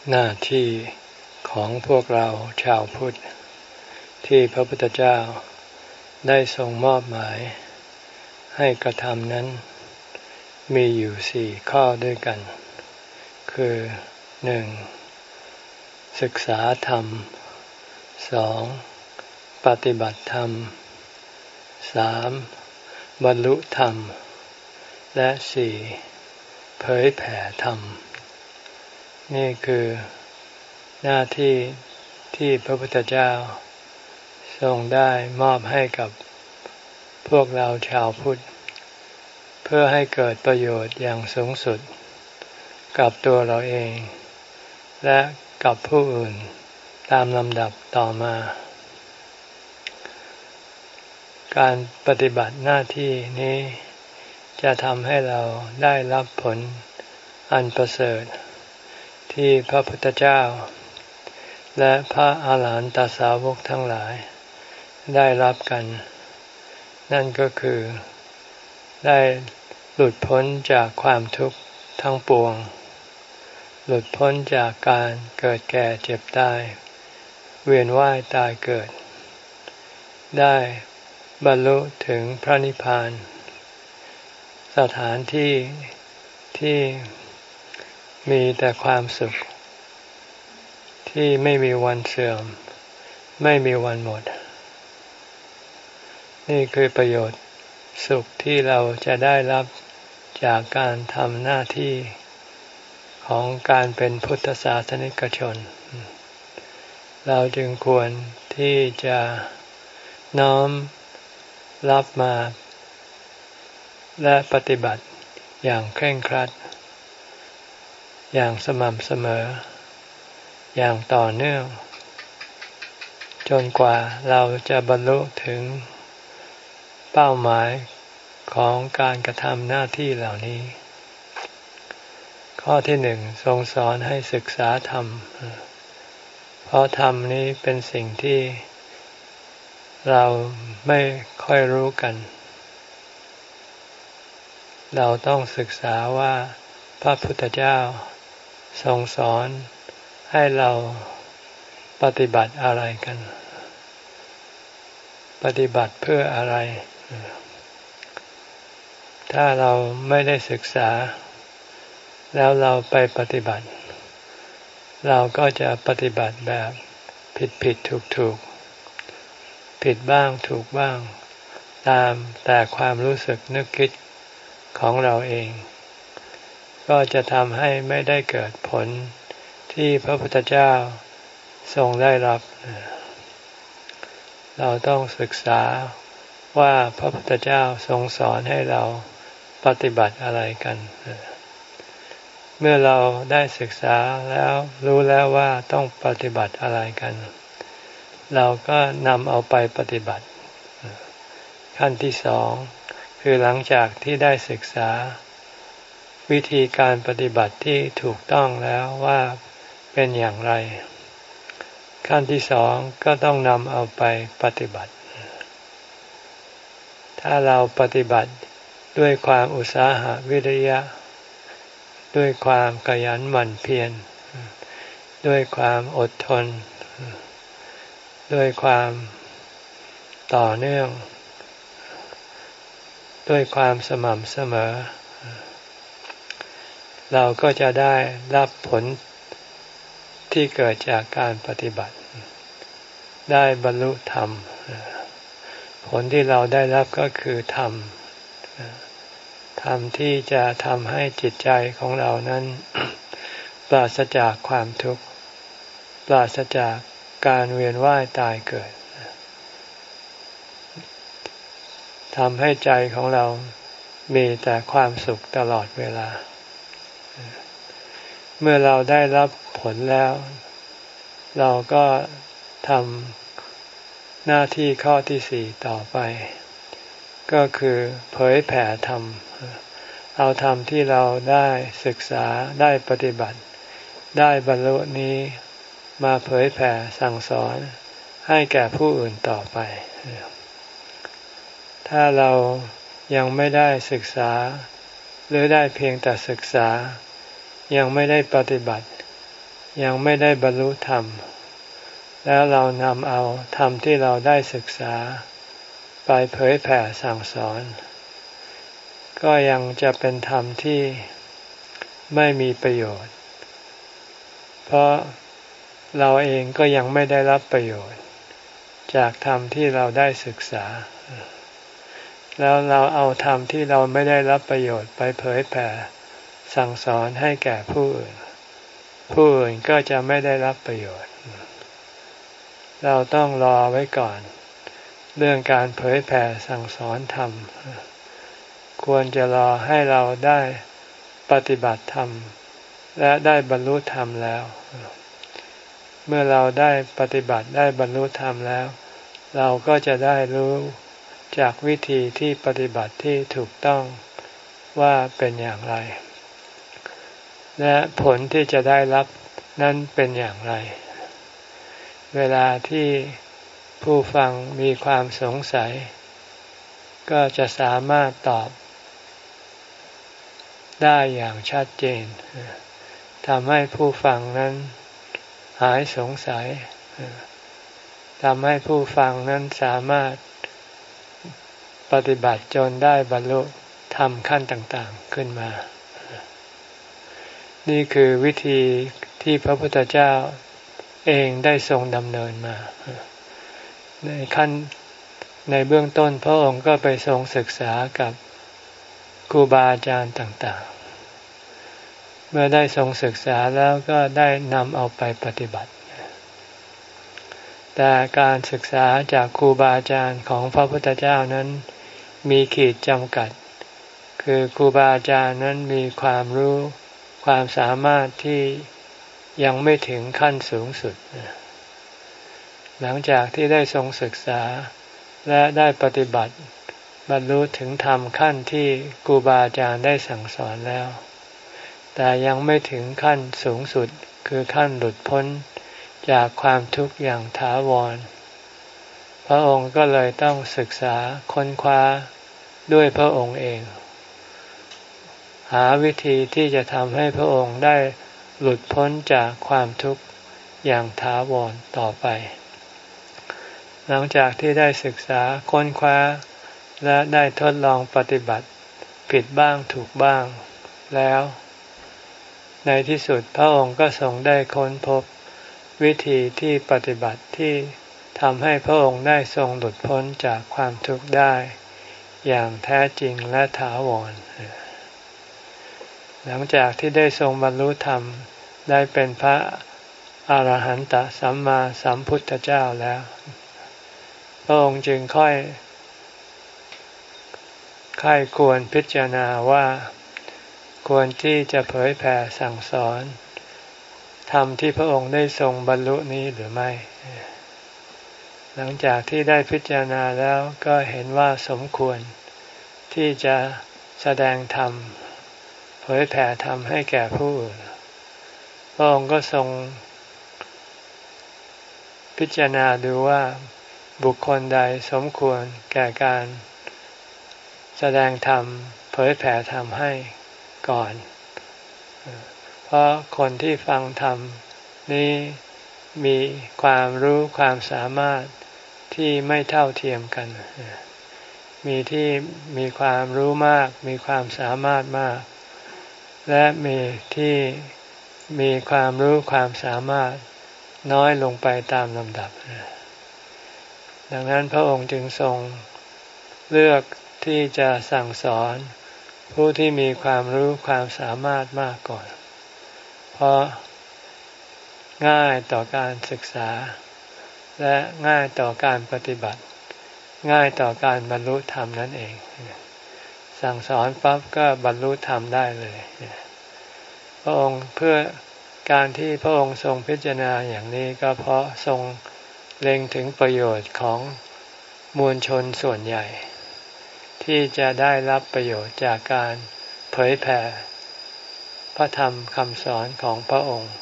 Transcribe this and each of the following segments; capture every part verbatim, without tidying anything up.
หน้าที่ของพวกเราชาวพุทธที่พระพุทธเจ้าได้ทรงมอบหมายให้กระทำนั้นมีอยู่สี่ข้อด้วยกันคือหนึ่งศึกษาธรรมสองปฏิบัติธรรมสามบรรลุธรรมและสี่เผยแผ่ธรรมนี่คือหน้าที่ที่พระพุทธเจ้าทรงได้มอบให้กับพวกเราชาวพุทธเพื่อให้เกิดประโยชน์อย่างสูงสุดกับตัวเราเองและกับผู้อื่นตามลำดับต่อมาการปฏิบัติหน้าที่นี้จะทำให้เราได้รับผลอันประเสริฐที่พระพุทธเจ้าและพระอาหารหันตสาวกทั้งหลายได้รับกันนั่นก็คือได้หลุดพ้นจากความทุกข์ทั้งปวงหลุดพ้นจากการเกิดแก่เจ็บตายเวียนว่ายตายเกิดได้บรรลุถึงพระนิพพานสถานที่ที่มีแต่ความสุขที่ไม่มีวันเสื่อมไม่มีวันหมดนี่คือประโยชน์สุขที่เราจะได้รับจากการทำหน้าที่ของการเป็นพุทธศาสนิกชนเราจึงควรที่จะน้อมรับมาและปฏิบัติอย่างเคร่งครัดอย่างสม่ำเสมออย่างต่อเนื่องจนกว่าเราจะบรรลุถึงเป้าหมายของการกระทำหน้าที่เหล่านี้ข้อที่หนึ่งทรงสอนให้ศึกษาธรรมเพราะธรรมนี้เป็นสิ่งที่เราไม่ค่อยรู้กันเราต้องศึกษาว่าพระพุทธเจ้าทรงสอนให้เราปฏิบัติอะไรกันปฏิบัติเพื่ออะไรถ้าเราไม่ได้ศึกษาแล้วเราไปปฏิบัติเราก็จะปฏิบัติแบบผิดผิดถูกถูกผิดบ้างถูกบ้างตามแต่ความรู้สึกนึกคิดของเราเองก็จะทำให้ไม่ได้เกิดผลที่พระพุทธเจ้าทรงได้รับเราต้องศึกษาว่าพระพุทธเจ้าทรงสอนให้เราปฏิบัติอะไรกันเมื่อเราได้ศึกษาแล้วรู้แล้วว่าต้องปฏิบัติอะไรกันเราก็นำเอาไปปฏิบัติขั้นที่สองคือหลังจากที่ได้ศึกษาวิธีการปฏิบัติที่ถูกต้องแล้วว่าเป็นอย่างไรขั้นที่สองก็ต้องนำเอาไปปฏิบัติถ้าเราปฏิบัติด้วยความอุตสาหะวิริยะด้วยความขยันหมั่นเพียรด้วยความอดทนด้วยความต่อเนื่องด้วยความสม่ำเสมอเราก็จะได้รับผลที่เกิดจากการปฏิบัติได้บรรลุธรรมผลที่เราได้รับก็คือธรรมธรรมที่จะทำให้จิตใจของเรานั้นปราศจากความทุกข์ปราศจากการเวียนว่ายตายเกิดทำให้ใจของเรามีแต่ความสุขตลอดเวลาเมื่อเราได้รับผลแล้วเราก็ทำหน้าที่ข้อที่สี่ต่อไปก็คือเผยแผ่ธรรมเอาธรรมที่เราได้ศึกษาได้ปฏิบัติได้บรรลุนี้มาเผยแผ่สั่งสอนให้แก่ผู้อื่นต่อไปถ้าเรายังไม่ได้ศึกษาหรือได้เพียงแต่ศึกษายังไม่ได้ปฏิบัติยังไม่ได้บรรลุธรรมแล้วเรานำเอาธรรมที่เราได้ศึกษาไปเผยแผ่สั่งสอนก็ยังจะเป็นธรรมที่ไม่มีประโยชน์เพราะเราเองก็ยังไม่ได้รับประโยชน์จากธรรมที่เราได้ศึกษาแล้วเราเอาธรรมที่เราไม่ได้รับประโยชน์ไปเผยแผ่สั่งสอนให้แก่ผู้อื่นผู้อื่นก็จะไม่ได้รับประโยชน์เราต้องรอไว้ก่อนเรื่องการเผยแผ่สั่งสอนธรรมควรจะรอให้เราได้ปฏิบัติธรรมและได้บรรลุธรรมแล้วเมื่อเราได้ปฏิบัติได้บรรลุธรรมแล้วเราก็จะได้รู้จากวิธีที่ปฏิบัติที่ถูกต้องว่าเป็นอย่างไรและผลที่จะได้รับนั้นเป็นอย่างไรเวลาที่ผู้ฟังมีความสงสัยก็จะสามารถตอบได้อย่างชัดเจนทำให้ผู้ฟังนั้นหายสงสัยทำให้ผู้ฟังนั้นสามารถปฏิบัติจนได้บรรลุธรรมขั้นต่างๆขึ้นมานี่คือวิธีที่พระพุทธเจ้าเองได้ทรงดำเนินมาในขั้นในเบื้องต้นพระองค์ก็ไปทรงศึกษากับครูบาอาจารย์ต่างๆเมื่อได้ทรงศึกษาแล้วก็ได้นำเอาไปปฏิบัติแต่การศึกษาจากครูบาอาจารย์ของพระพุทธเจ้านั้นมีขีดจำกัดคือครูบาอาจารย์นั้นมีความรู้ความสามารถที่ยังไม่ถึงขั้นสูงสุดหลังจากที่ได้ทรงศึกษาและได้ปฏิบัติบรรลุถึงธรรมขั้นที่ครูบาอาจารย์ได้สั่งสอนแล้วแต่ยังไม่ถึงขั้นสูงสุดคือขั้นหลุดพ้นจากความทุกข์อย่างถาวรพระองค์ก็เลยต้องศึกษาค้นคว้าด้วยพระองค์เองหาวิธีที่จะทำให้พระองค์ได้หลุดพ้นจากความทุกข์อย่างถาวรต่อไปหลังจากที่ได้ศึกษาค้นคว้าและได้ทดลองปฏิบัติผิดบ้างถูกบ้างแล้วในที่สุดพระองค์ก็ทรงได้ค้นพบวิธีที่ปฏิบัติที่ทำให้พระองค์ได้ทรงหลุดพ้นจากความทุกข์ได้อย่างแท้จริงและถาวรหลังจากที่ได้ทรงบรรลุธรรมได้เป็นพระอรหันตสัมมาสัมพุทธเจ้าแล้วพระองค์จึงค่อยค่อยควรพิจารณาว่าควรที่จะเผยแผ่สั่งสอนธรรมที่พระองค์ได้ทรงบรรลุนี้หรือไม่หลังจากที่ได้พิจารณาแล้วก็เห็นว่าสมควรที่จะแสดงธรรมเผยแผ่ธรรมให้แก่ผู้อื่นพระองค์ก็ทรงพิจารณาดูว่าบุคคลใดสมควรแก่การแสดงธรรมเผยแผ่ธรรมให้ก่อนเพราะคนที่ฟังธรรมนี้มีความรู้ความสามารถที่ไม่เท่าเทียมกันมีที่มีความรู้มากมีความสามารถมากและมีที่มีความรู้ความสามารถน้อยลงไปตามลำดับดังนั้นพระองค์จึงทรงเลือกที่จะสั่งสอนผู้ที่มีความรู้ความสามารถมากก่อนเพราะง่ายต่อการศึกษาและง่ายต่อการปฏิบัติง่ายต่อการบรรลุธรรมนั่นเองสั่งสอนปั๊บก็บรรลุธรรมได้เลยพระองค์เพื่อการที่พระองค์ทรงพิจารณาอย่างนี้ก็เพราะทรงเล็งถึงประโยชน์ของมวลชนส่วนใหญ่ที่จะได้รับประโยชน์จากการเผยแผ่พระธรรมคำสอนของพระองค์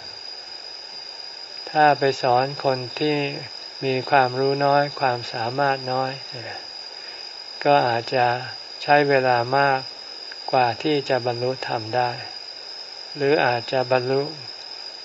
ถ้าไปสอนคนที่มีความรู้น้อยความสามารถน้อยก็อาจจะใช้เวลามากกว่าที่จะบรรลุธรรมได้หรืออาจจะบรรลุ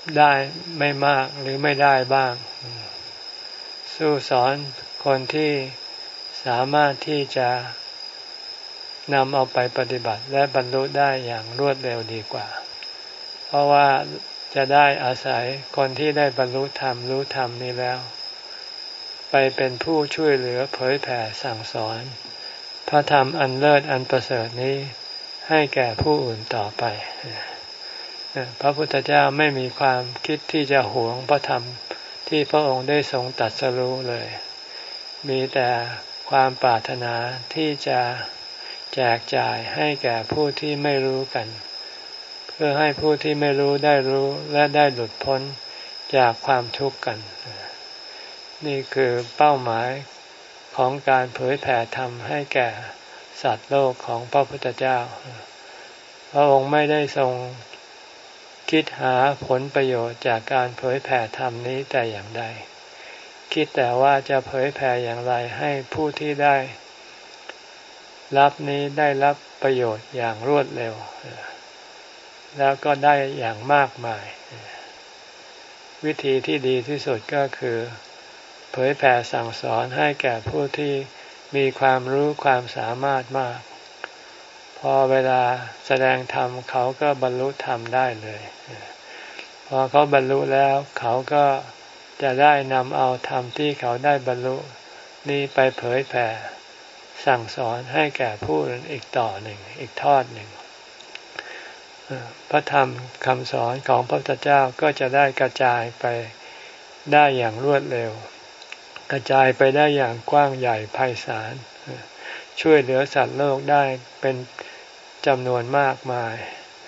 ได้ไม่มากหรือไม่ได้บ้างสู้สอนคนที่สามารถที่จะนำเอาไปปฏิบัติและบรรลุได้อย่างรวดเร็วดีกว่าเพราะว่าจะได้อาศัยคนที่ได้บรรลุธรรมรู้ธรรมนี้แล้วไปเป็นผู้ช่วยเหลือเผยแผ่สั่งสอนพระธรรมอันเลิศอันประเสริฐนี้ให้แก่ผู้อื่นต่อไปพระพุทธเจ้าไม่มีความคิดที่จะหวงพระธรรมที่พระองค์ได้ทรงตรัสรู้เลยมีแต่ความปรารถนาที่จะแจกจ่ายให้แก่ผู้ที่ไม่รู้กันเพื่อให้ผู้ที่ไม่รู้ได้รู้และได้หลุดพ้นจากความทุกข์กันนี่คือเป้าหมายของการเผยแผ่ธรรมให้แก่สัตว์โลกของพระพุทธเจ้าพระองค์ไม่ได้ทรงคิดหาผลประโยชน์จากการเผยแผ่ธรรมนี้แต่อย่างใดคิดแต่ว่าจะเผยแผ่อย่างไรให้ผู้ที่ได้รับนี้ได้รับประโยชน์อย่างรวดเร็วแล้วก็ได้อย่างมากมายวิธีที่ดีที่สุดก็คือเผยแผ่สั่งสอนให้แก่ผู้ที่มีความรู้ความสามารถมากพอเวลาแสดงธรรมเขาก็บรรลุธรรมได้เลยพอเขาบรรลุแล้วเขาก็จะได้นำเอาธรรมที่เขาได้บรรลุนี้ไปเผยแผ่สั่งสอนให้แก่ผู้อื่นอีกต่อหนึ่งอีกทอดหนึ่งพระธรรมคำสอนของพระพุทธเจ้าก็จะได้กระจายไปได้อย่างรวดเร็วกระจายไปได้อย่างกว้างใหญ่ไพศาลช่วยเหลือสัตว์โลกได้เป็นจำนวนมากมาย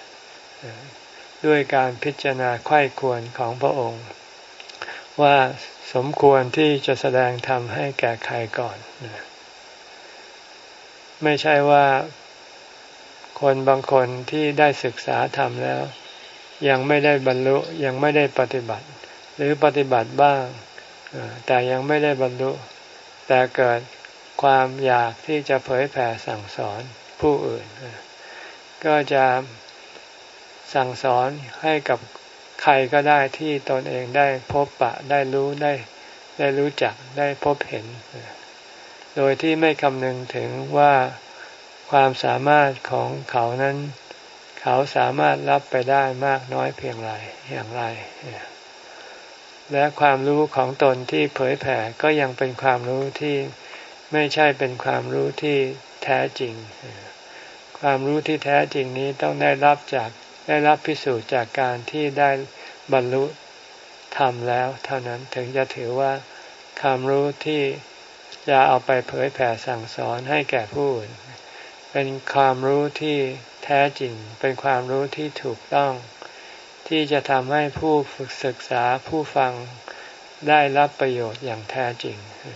ด้วยการพิจารณาไข้ควรของพระองค์ว่าสมควรที่จะแสดงธรรมให้แก่ใครก่อนไม่ใช่ว่าคนบางคนที่ได้ศึกษาธรรมแล้วยังไม่ได้บรรลุยังไม่ได้ปฏิบัติหรือปฏิบัติบ้างแต่ยังไม่ได้บรรลุแต่เกิดความอยากที่จะเผยแผ่สั่งสอนผู้อื่นก็จะสั่งสอนให้กับใครก็ได้ที่ตนเองได้พบปะได้รู้ได้ได้รู้จักได้พบเห็นโดยที่ไม่คำนึงถึงว่าความสามารถของเขานั้นเขาสามารถรับไปได้มากน้อยเพียงไรอย่างไรและความรู้ของตนที่เผยแผ่ก็ยังเป็นความรู้ที่ไม่ใช่เป็นความรู้ที่แท้จริงความรู้ที่แท้จริงนี้ต้องได้รับจากได้รับพิสูจน์จากการที่ได้บรรลุธรรมแล้วเท่านั้นถึงจะถือว่าความรู้ที่จะเอาไปเผยแผ่สั่งสอนให้แก่ผู้อื่นเป็นความรู้ที่แท้จริงเป็นความรู้ที่ถูกต้องที่จะทำให้ผู้ฝึกศึกษาผู้ฟังได้รับประโยชน์อย่างแท้จริง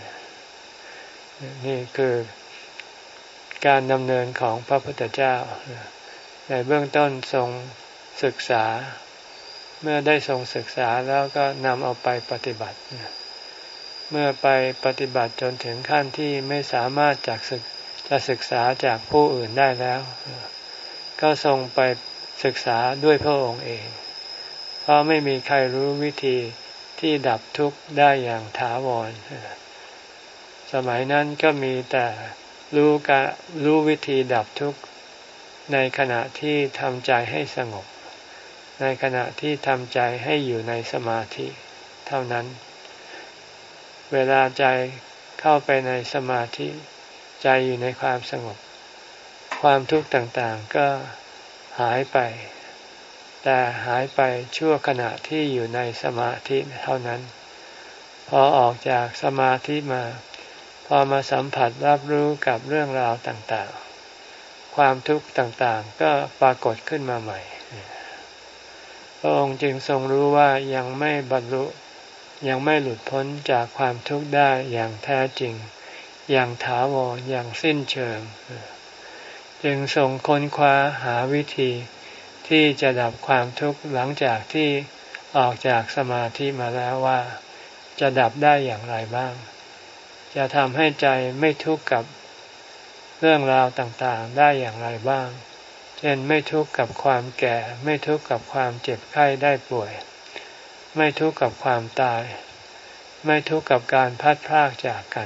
นี่คือการดำเนินของพระพุทธเจ้าในเบื้องต้นทรงศึกษาเมื่อได้ทรงศึกษาแล้วก็นำเอาไปปฏิบัติเมื่อไปปฏิบัติจนถึงขั้นที่ไม่สามารถจากศึกจะศึกษาจากผู้อื่นได้แล้วก็ทรงไปศึกษาด้วยพระองค์เองเพราะไม่มีใครรู้วิธีที่ดับทุกข์ได้อย่างถาวรสมัยนั้นก็มีแต่รู้กะรู้วิธีดับทุกข์ในขณะที่ทำใจให้สงบในขณะที่ทำใจให้อยู่ในสมาธิเท่านั้นเวลาใจเข้าไปในสมาธิใจอยู่ในความสงบความทุกข์ต่างๆก็หายไปแต่หายไปชั่วขณะที่อยู่ในสมาธิเท่านั้นพอออกจากสมาธิมาพอมาสัมผัสรับรู้กับเรื่องราวต่างๆความทุกข์ต่างๆก็ปรากฏขึ้นมาใหม่พระองค์จึงทรงรู้ว่ายังไม่บรรลุยังไม่หลุดพ้นจากความทุกข์ได้อย่างแท้จริงอย่างถาวรอย่างสิ้นเชิงจึงทรงค้นคว้าหาวิธีที่จะดับความทุกข์หลังจากที่ออกจากสมาธิมาแล้วว่าจะดับได้อย่างไรบ้างจะทำให้ใจไม่ทุกข์กับเรื่องราวต่างๆได้อย่างไรบ้างเช่นไม่ทุกข์กับความแก่ไม่ทุกข์กับความเจ็บไข้ได้ป่วยไม่ทุกข์กับความตายไม่ทุกข์กับการพัดพรากจากกัน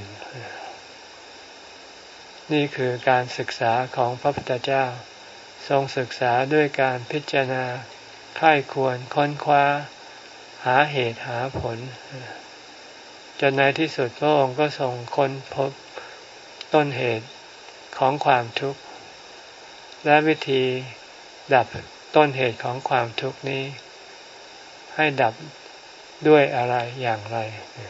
นี่คือการศึกษาของพระพุทธเจ้าทรงศึกษาด้วยการพิจารณาใคร่ครวญค้นคว้าหาเหตุหาผลจนในที่สุดพระองค์ก็ทรงค้นพบต้นเหตุของความทุกข์และวิธีดับต้นเหตุของความทุกข์นี้ให้ดับด้วยอะไรอย่างไร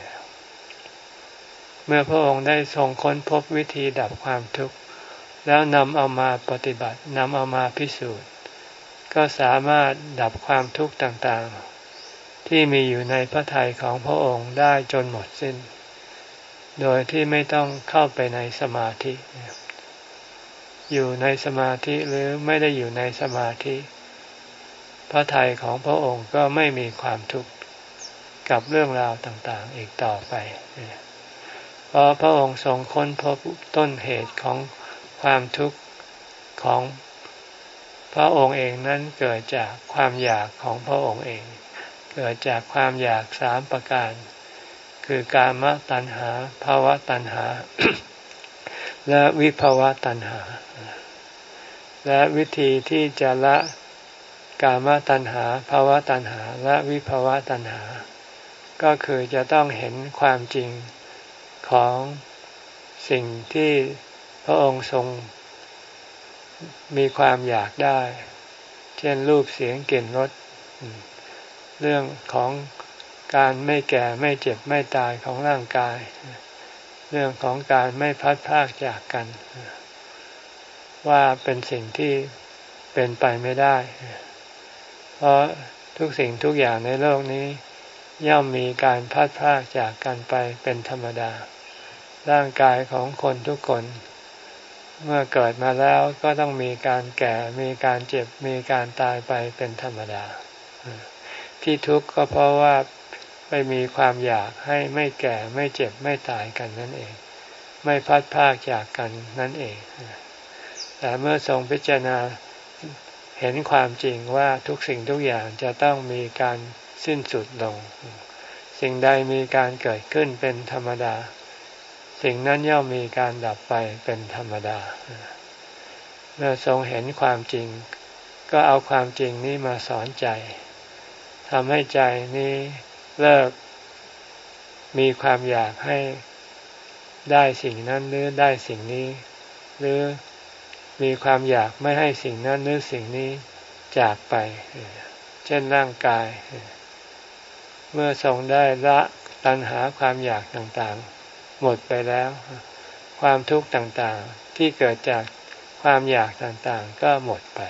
เมื่อพระองค์ได้ทรงค้นพบวิธีดับความทุกข์แล้วนำเอามาปฏิบัตินำเอามาพิสูจน์ก็สามารถดับความทุกข์ต่างๆที่มีอยู่ในพระทัยของพระองค์ได้จนหมดสิ้นโดยที่ไม่ต้องเข้าไปในสมาธิอยู่ในสมาธิหรือไม่ได้อยู่ในสมาธิพระทัยของพระองค์ก็ไม่มีความทุกข์กับเรื่องราวต่างๆอีกต่อไปเพราะพระองค์ทรงค้นพบต้นเหตุของความทุกข์ของพระองค์เองนั้นเกิดจากความอยากของพระองค์เองเกิดจากความอยากสามประการคือกามตัณหาภวตัณหา และวิภวตัณหาและวิธีที่จะละกามตัณหาภวตัณหาและวิภวตัณหาก็คือจะต้องเห็นความจริงของสิ่งที่พระองค์ทรงมีความอยากได้เช่นรูปเสียงกลิ่นรสเรื่องของการไม่แก่ไม่เจ็บไม่ตายของร่างกายเรื่องของการไม่พัดพรากจากกันว่าเป็นสิ่งที่เป็นไปไม่ได้เพราะทุกสิ่งทุกอย่างในโลกนี้ย่อมมีการพัดพรากจากกันไปเป็นธรรมดาร่างกายของคนทุกคนเมื่อเกิดมาแล้วก็ต้องมีการแก่มีการเจ็บมีการตายไปเป็นธรรมดาที่ทุกข์ก็เพราะว่าไปมีความอยากให้ไม่แก่ไม่เจ็บไม่ตายกันนั่นเองไม่พัดพรากจากกันนั่นเองแต่เมื่อทรงพิจารณาเห็นความจริงว่าทุกสิ่งทุกอย่างจะต้องมีการสิ้นสุดลงสิ่งใดมีการเกิดขึ้นเป็นธรรมดาสิ่งนั้นย่อมมีการดับไปเป็นธรรมดาเมื่อทรงเห็นความจริงก็เอาความจริงนี้มาสอนใจทำให้ใจนี้เลิกมีความอยากให้ได้สิ่งนั้นหรือได้สิ่งนี้หรือมีความอยากไม่ให้สิ่งนั้นหรือสิ่งนี้จากไปเช่นร่างกายเมื่อทรงได้ละตัณหาความอยากต่างๆหมดไปแล้วความทุกข์ต่างๆที่เกิดจากความอยากต่างๆก็หมดไป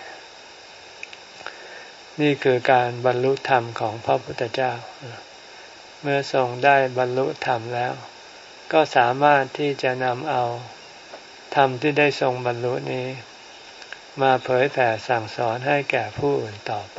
นี่คือการบรรลุธรรมของพระพุทธเจ้าเมื่อทรงได้บรรลุธรรมแล้วก็สามารถที่จะนำเอาธรรมที่ได้ทรงบรรลุนี้มาเผยแผ่สั่งสอนให้แก่ผู้อื่นต่อไป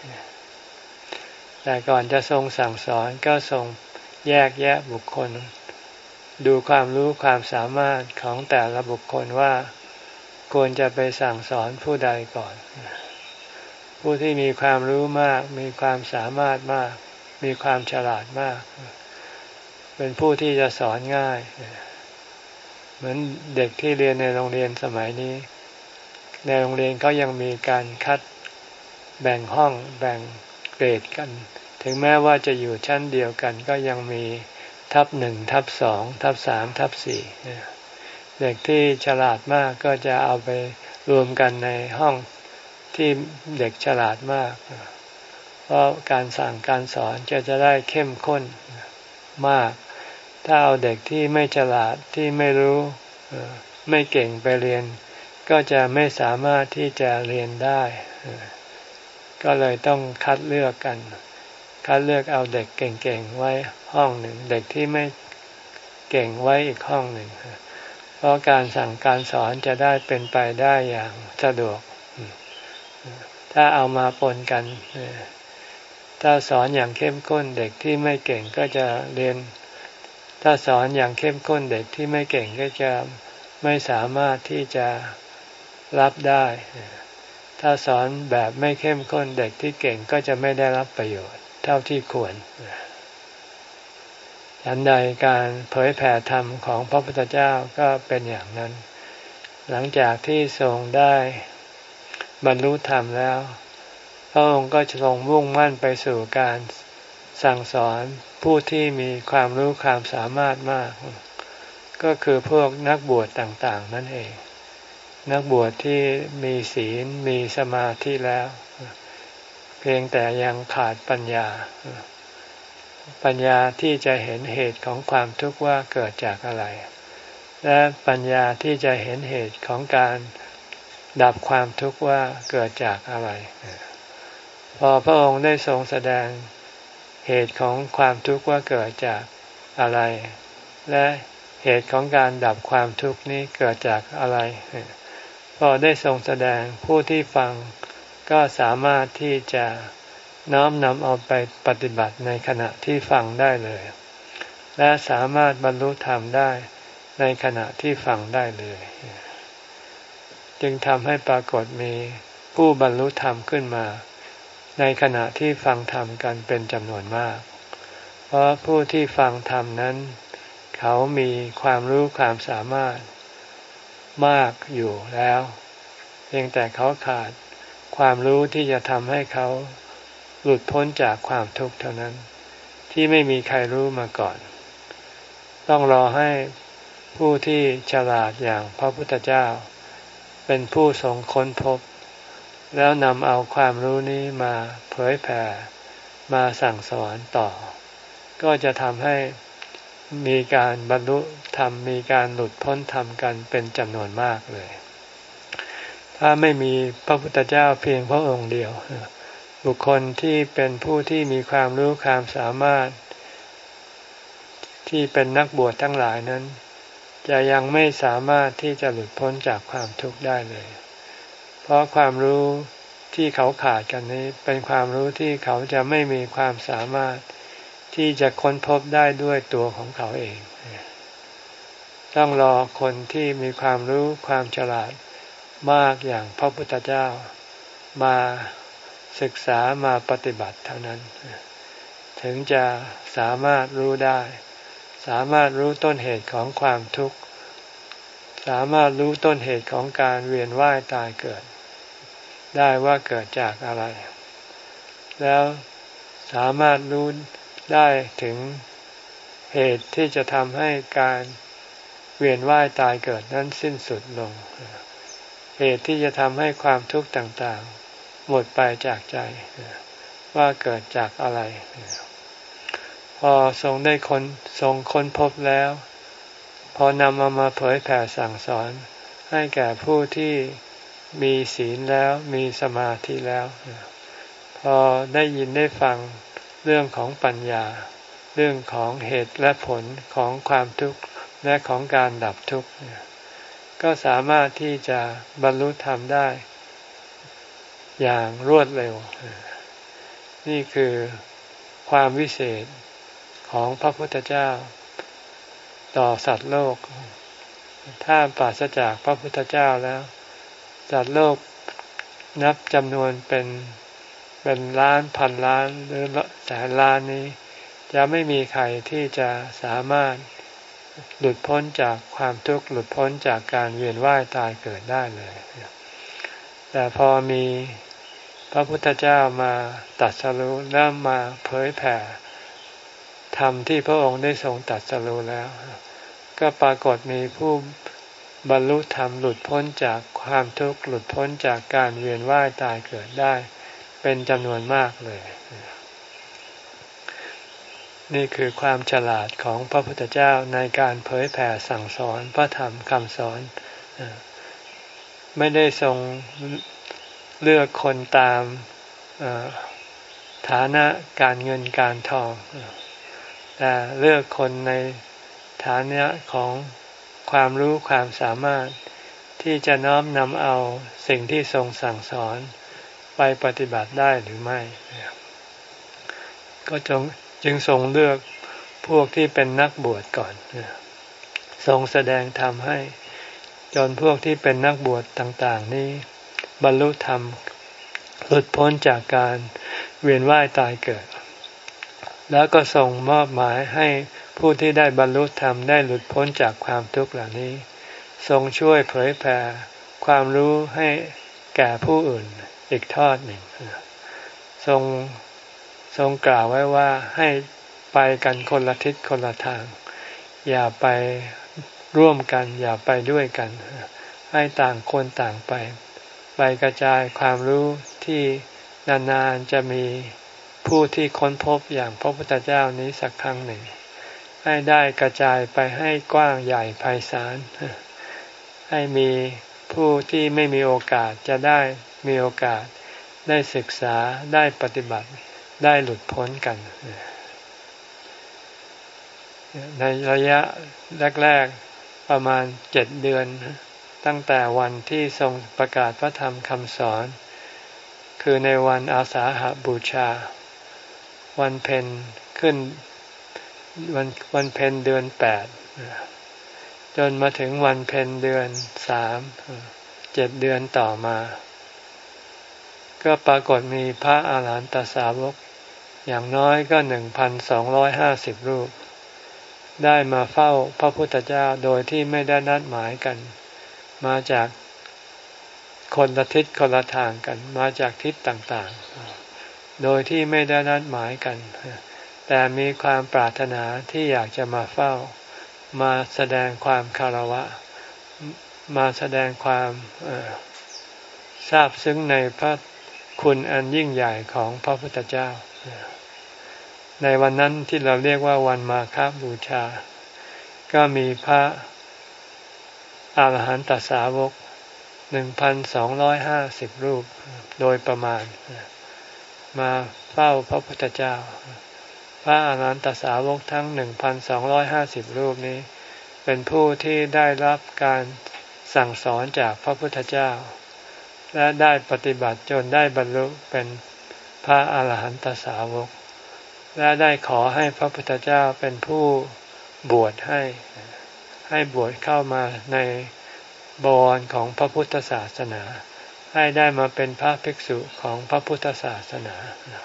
แต่ก่อนจะทรงสั่งสอนก็ทรงแยกแยะบุคคลดูความรู้ความสามารถของแต่ละบุคคลว่าควรจะไปสั่งสอนผู้ใดก่อนผู้ที่มีความรู้มากมีความสามารถมากมีความฉลาดมากเป็นผู้ที่จะสอนง่ายเหมือนเด็กที่เรียนในโรงเรียนสมัยนี้ในโรงเรียนเขายังมีการคัดแบ่งห้องแบ่งเกรดกันถึงแม้ว่าจะอยู่ชั้นเดียวกันก็ยังมีทับหนึ่งทับสองทับสามทับสี่เด็กที่ฉลาดมากก็จะเอาไปรวมกันในห้องที่เด็กฉลาดมากเพราะการสั่งการสอนจะจะได้เข้มข้นมากถ้าเอาเด็กที่ไม่ฉลาดที่ไม่รู้ไม่เก่งไปเรียนก็จะไม่สามารถที่จะเรียนได้ก็เลยต้องคัดเลือกกันคัดเลือกเอาเด็กเก่งๆไว้ห้องหนึ่งเด็กที่ไม่เก่งไว้อีกห้องหนึ่งเพราะการสั่งการสอนจะได้เป็นไปได้อย่างสะดวกถ้าเอามาปนกันถ้าสอนอย่างเข้มข้นเด็กที่ไม่เก่งก็จะเรียนถ้าสอนอย่างเข้มข้นเด็กที่ไม่เก่งก็จะไม่สามารถที่จะรับได้ถ้าสอนแบบไม่เข้มข้นเด็กที่เก่งก็จะไม่ได้รับประโยชน์เท่าที่ควรฉันใดการเผยแผ่ธรรมของพระพุทธเจ้าก็เป็นอย่างนั้นหลังจากที่ทรงได้บรรลุธรรมแล้วพระองค์ก็จะทรงมุ่งมั่นไปสู่การสั่งสอนผู้ที่มีความรู้ความสามารถมากก็คือพวกนักบวชต่างๆนั่นเองนักบวชที่มีศีลมีสมาธิแล้วเพียงแต่ยังขาดปัญญาปัญญาที่จะเห็นเหตุของความทุกข์ว่าเกิดจากอะไรและปัญญาที่จะเห็นเหตุของการดับความทุกข์ว่าเกิดจากอะไรพอพระองค์ได้ทรงแสดงเหตุของความทุกข์ว่าเกิดจากอะไรและเหตุของการดับความทุกข์นี้เกิดจากอะไรพอได้ทรงแสดงผู้ที่ฟังก็สามารถที่จะน้อมนำเอาไปปฏิบัติในขณะที่ฟังได้เลยและสามารถบรรลุธรรมได้ในขณะที่ฟังได้เลยจึงทำให้ปรากฏมีผู้บรรลุธรรมขึ้นมาในขณะที่ฟังธรรมกันเป็นจำนวนมากเพราะผู้ที่ฟังธรรมนั้นเขามีความรู้ความสามารถมากอยู่แล้วเพียงแต่เขาขาดความรู้ที่จะทำให้เขาหลุดพ้นจากความทุกข์เท่านั้นที่ไม่มีใครรู้มาก่อนต้องรอให้ผู้ที่ฉลาดอย่างพระพุทธเจ้าเป็นผู้ทรงค้นพบแล้วนำเอาความรู้นี้มาเผยแผ่มาสั่งสอนต่อก็จะทำให้มีการบรรลุธรรมมีการหลุดพ้นธรรมกันเป็นจำนวนมากเลยถ้าไม่มีพระพุทธเจ้าเพียงพระองค์เดียวบุคคลที่เป็นผู้ที่มีความรู้ความสามารถที่เป็นนักบวชทั้งหลายนั้นจะยังไม่สามารถที่จะหลุดพ้นจากความทุกข์ได้เลยเพราะความรู้ที่เขาขาดกันนี้เป็นความรู้ที่เขาจะไม่มีความสามารถที่จะค้นพบได้ด้วยตัวของเขาเองต้องรอคนที่มีความรู้ความฉลาดมากอย่างพระพุทธเจ้ามาศึกษามาปฏิบัติเท่านั้นถึงจะสามารถรู้ได้สามารถรู้ต้นเหตุของความทุกข์สามารถรู้ต้นเหตุของการเวียนว่ายตายเกิดได้ว่าเกิดจากอะไรแล้วสามารถรู้ได้ถึงเหตุที่จะทำให้การเวียนว่ายตายเกิดนั้นสิ้นสุดลงเหตุที่จะทำให้ความทุกข์ต่างๆหมดไปจากใจว่าเกิดจากอะไรพอทรงได้ค้นทรงค้นพบแล้วพอนำเอามาเผยแผ่สั่งสอนให้แก่ผู้ที่มีศีลแล้วมีสมาธิแล้วพอได้ยินได้ฟังเรื่องของปัญญาเรื่องของเหตุและผลของความทุกข์และของการดับทุกข์ก็สามารถที่จะบรรลุธรรมได้อย่างรวดเร็วนี่คือความวิเศษของพระพุทธเจ้าต่อสัตว์โลกถ้าปราศจากพระพุทธเจ้าแล้วสัตว์โลกนับจำนวนเป็นเป็นล้านพันล้านหรือแสนล้านนี้จะไม่มีใครที่จะสามารถหลุดพ้นจากความทุกข์หลุดพ้นจากการเวียนว่ายตายเกิดได้เลยแต่พอมีพระพุทธเจ้ามาตรัสรู้และมาเผยแผ่ธรรมที่พระองค์ได้ทรงตรัสรู้แล้วก็ปรากฏมีผู้บรรลุธรรมหลุดพ้นจากความทุกข์หลุดพ้นจากการเวียนว่ายตายเกิดได้เป็นจำนวนมากเลยนี่คือความฉลาดของพระพุทธเจ้าในการเผยแผ่สั่งสอนพระธรรมคำสอนไม่ได้ทรงเลือกคนตามฐานะการเงินการทองแต่เลือกคนในฐานะของความรู้ความสามารถที่จะน้อมนำเอาสิ่งที่ทรงสั่งสอนไปปฏิบัติได้หรือไม่ก็จงจึงทรงเลือกพวกที่เป็นนักบวชก่อนทรงแสดงธรรมให้จนพวกที่เป็นนักบวชต่างๆนี้บรรลุธรรมหลุดพ้นจากการเวียนว่ายตายเกิดแล้วก็ทรงมอบหมายให้ผู้ที่ได้บรรลุธรรมได้หลุดพ้นจากความทุกข์เหล่านี้ทรงช่วยเผยแผ่ความรู้ให้แก่ผู้อื่นอีกทอดหนึ่งทรงทรงกล่าวไว้ว่าให้ไปกันคนละทิศคนละทางอย่าไปร่วมกันอย่าไปด้วยกันให้ต่างคนต่างไปไปกระจายความรู้ที่นานๆจะมีผู้ที่ค้นพบอย่างพระพุทธเจ้านี้สักครั้งหนึ่งให้ได้กระจายไปให้กว้างใหญ่ไพศาลให้มีผู้ที่ไม่มีโอกาสจะได้มีโอกาสได้ศึกษาได้ปฏิบัติได้หลุดพ้นกันในระยะแรกๆประมาณเจ็ดเดือนตั้งแต่วันที่ทรงประกาศพระธรรมคำสอนคือในวันอาสาฬหบูชาวันเพ็ญขึ้นวันวันเพ็ญเดือนแปดจนมาถึงวันเพ็ญเดือนสามเจ็ดเดือนต่อมาก็ปรากฏมีพระอาหารหันตสาวกอย่างน้อยก็หนึ่งพันสองร้อยห้าสิบรูปได้มาเฝ้าพระพุทธเจ้าโดยที่ไม่ได้นัดหมายกันมาจากคนละทิศคนละทางกันมาจากทิศต่างๆโดยที่ไม่ได้นัดหมายกันแต่มีความปรารถนาที่อยากจะมาเฝ้ามาแสดงความคารวะมาแสดงความซาบซึ้งในพระคุณอันยิ่งใหญ่ของพระพุทธเจ้าในวันนั้นที่เราเรียกว่าวันมาฆบูชาก็มีพระอาหารหันตสาวกหนึ่งพันสองร้อยห้าสิบรูปโดยประมาณมาเฝ้าพระพุทธเจ้าพระอาหารหันตสาวกทั้งหนึ่งพันสองร้อยห้าสิบรูปนี้เป็นผู้ที่ได้รับการสั่งสอนจากพระพุทธเจ้าและได้ปฏิบัติจนได้บรรลุเป็นพระอาหารหันตสาวกและได้ขอให้พระพุทธเจ้าเป็นผู้บวชให้ให้บวชเข้ามาในบวรของพระพุทธศาสนาให้ได้มาเป็นพระภิกษุของพระพุทธศาสนา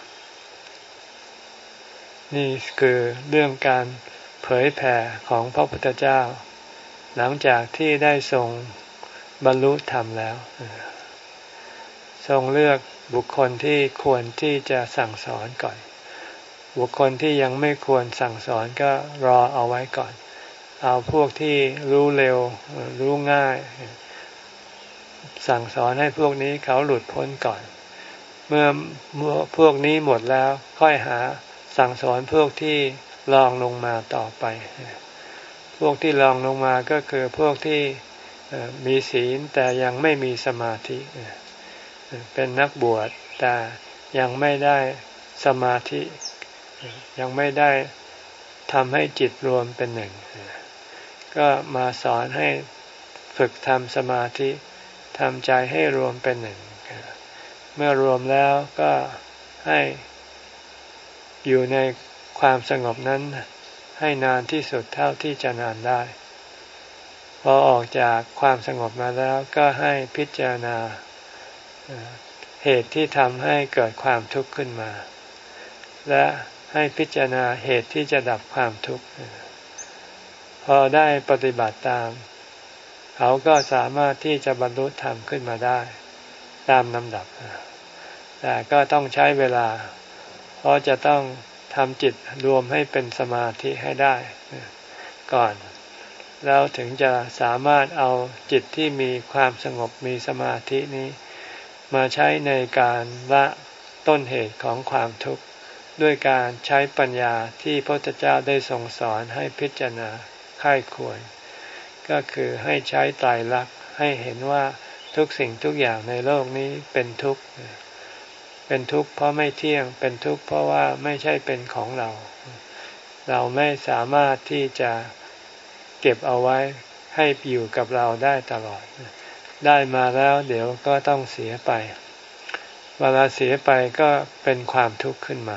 นี่คือเรื่องการเผยแผ่ของพระพุทธเจ้าหลังจากที่ได้ทรงบรรลุธรรมแล้วทรงเลือกบุคคลที่ควรที่จะสั่งสอนก่อนบุคคลที่ยังไม่ควรสั่งสอนก็รอเอาไว้ก่อนเอาพวกที่รู้เร็วรู้ง่ายสั่งสอนให้พวกนี้เขาหลุดพ้นก่อนเมื่อพวกนี้หมดแล้วค่อยหาสั่งสอนพวกที่รองลงมาต่อไปพวกที่รองลงมาก็คือพวกที่มีศีลแต่ยังไม่มีสมาธิเป็นนักบวชแต่ยังไม่ได้สมาธิยังไม่ได้ทำให้จิตรวมเป็นหนึ่งก็มาสอนให้ฝึกทำสมาธิทำใจให้รวมเป็นหนึ่งเมื่อรวมแล้วก็ให้อยู่ในความสงบนั้นให้นานที่สุดเท่าที่จะนานได้พอออกจากความสงบมาแล้วก็ให้พิจารณาเหตุที่ทำให้เกิดความทุกข์ขึ้นมาและให้พิจารณาเหตุที่จะดับความทุกข์พอได้ปฏิบัติตามเขาก็สามารถที่จะบรรลุธรรมขึ้นมาได้ตามลำดับแต่ก็ต้องใช้เวลาเพราะจะต้องทำจิตรวมให้เป็นสมาธิให้ได้ก่อนแล้วถึงจะสามารถเอาจิตที่มีความสงบมีสมาธินี้มาใช้ในการละต้นเหตุของความทุกข์ด้วยการใช้ปัญญาที่พระพุทธเจ้าได้ทรงสอนให้พิจารณาใคร่ครวญก็คือให้ใช้ไตรลักษณ์ให้เห็นว่าทุกสิ่งทุกอย่างในโลกนี้เป็นทุกข์เป็นทุกข์เพราะไม่เที่ยงเป็นทุกข์เพราะว่าไม่ใช่เป็นของเราเราไม่สามารถที่จะเก็บเอาไว้ให้อยู่กับเราได้ตลอดได้มาแล้วเดี๋ยวก็ต้องเสียไปเวลาเสียไปก็เป็นความทุกข์ขึ้นมา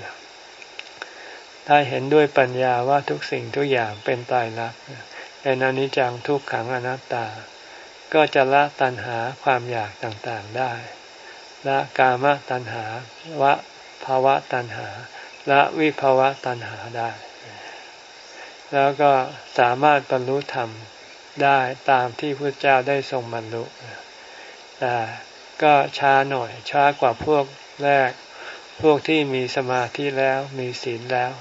ถ้าเห็นด้วยปัญญาว่าทุกสิ่งทุกอย่างเป็นไตรลักษณ์เป็นอนิจจังทุกขังอนัตตาก็จะละตัณหาความอยากต่างๆได้ละกามตัณหาวะภาวะตัณหาละวิภาวะตัณหาได้แล้วก็สามารถบรรลุธรรมได้ตามที่พระเจ้าได้ทรงบรรลุแต่ก็ช้าหน่อยช้ากว่าพวกแรกพวกที่มีสมาธิแล้วมีศีลแล้ว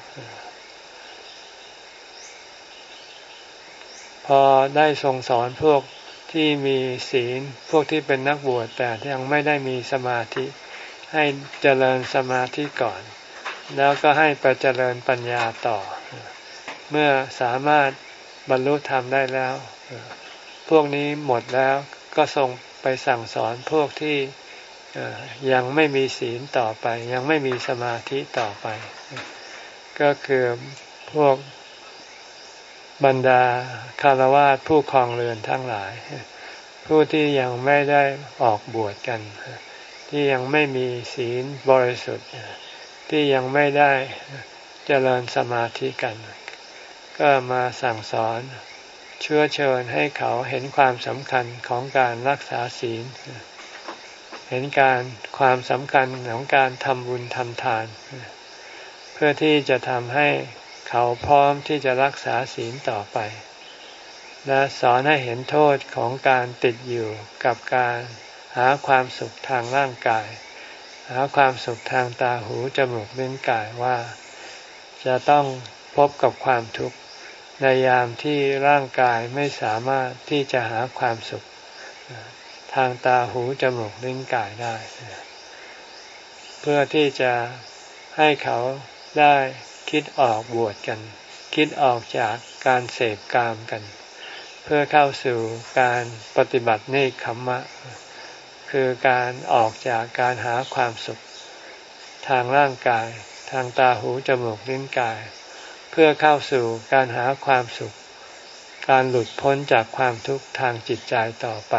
พอได้ทรงสอนพวกที่มีศีลพวกที่เป็นนักบวชแต่ยังไม่ได้มีสมาธิให้เจริญสมาธิก่อนแล้วก็ให้ไปเจริญปัญญาต่อเมื่อสามารถบรรลุธรรมได้แล้วพวกนี้หมดแล้วก็ทรงไปสั่งสอนพวกที่ยังไม่มีศีลต่อไปยังไม่มีสมาธิต่อไปก็คือพวกบรรดาคฤหัสถ์ผู้ครองเรือนทั้งหลายผู้ที่ยังไม่ได้ออกบวชกันที่ยังไม่มีศีลบริสุทธิ์ที่ยังไม่ได้เจริญสมาธิกันก็มาสั่งสอนเชื้อเชิญให้เขาเห็นความสำคัญของการรักษาศีลเห็นการความสำคัญของการทำบุญทำทานเพื่อที่จะทำให้เขาพร้อมที่จะรักษาศีลต่อไปและสอนให้เห็นโทษของการติดอยู่กับการหาความสุขทางร่างกายหาความสุขทางตาหูจมูกลิ้นกายว่าจะต้องพบกับความทุกข์ในยามที่ร่างกายไม่สามารถที่จะหาความสุขทางตาหูจมูกลิ้นกายได้เพื่อที่จะให้เขาได้คิดออกบวชกันคิดออกจากการเสพกามกันเพื่อเข้าสู่การปฏิบัติเนกขัมมะคือการออกจากการหาความสุขทางร่างกายทางตาหูจมูกลิ้นกายเพื่อเข้าสู่การหาความสุขการหลุดพ้นจากความทุกข์ทางจิตใจต่อไป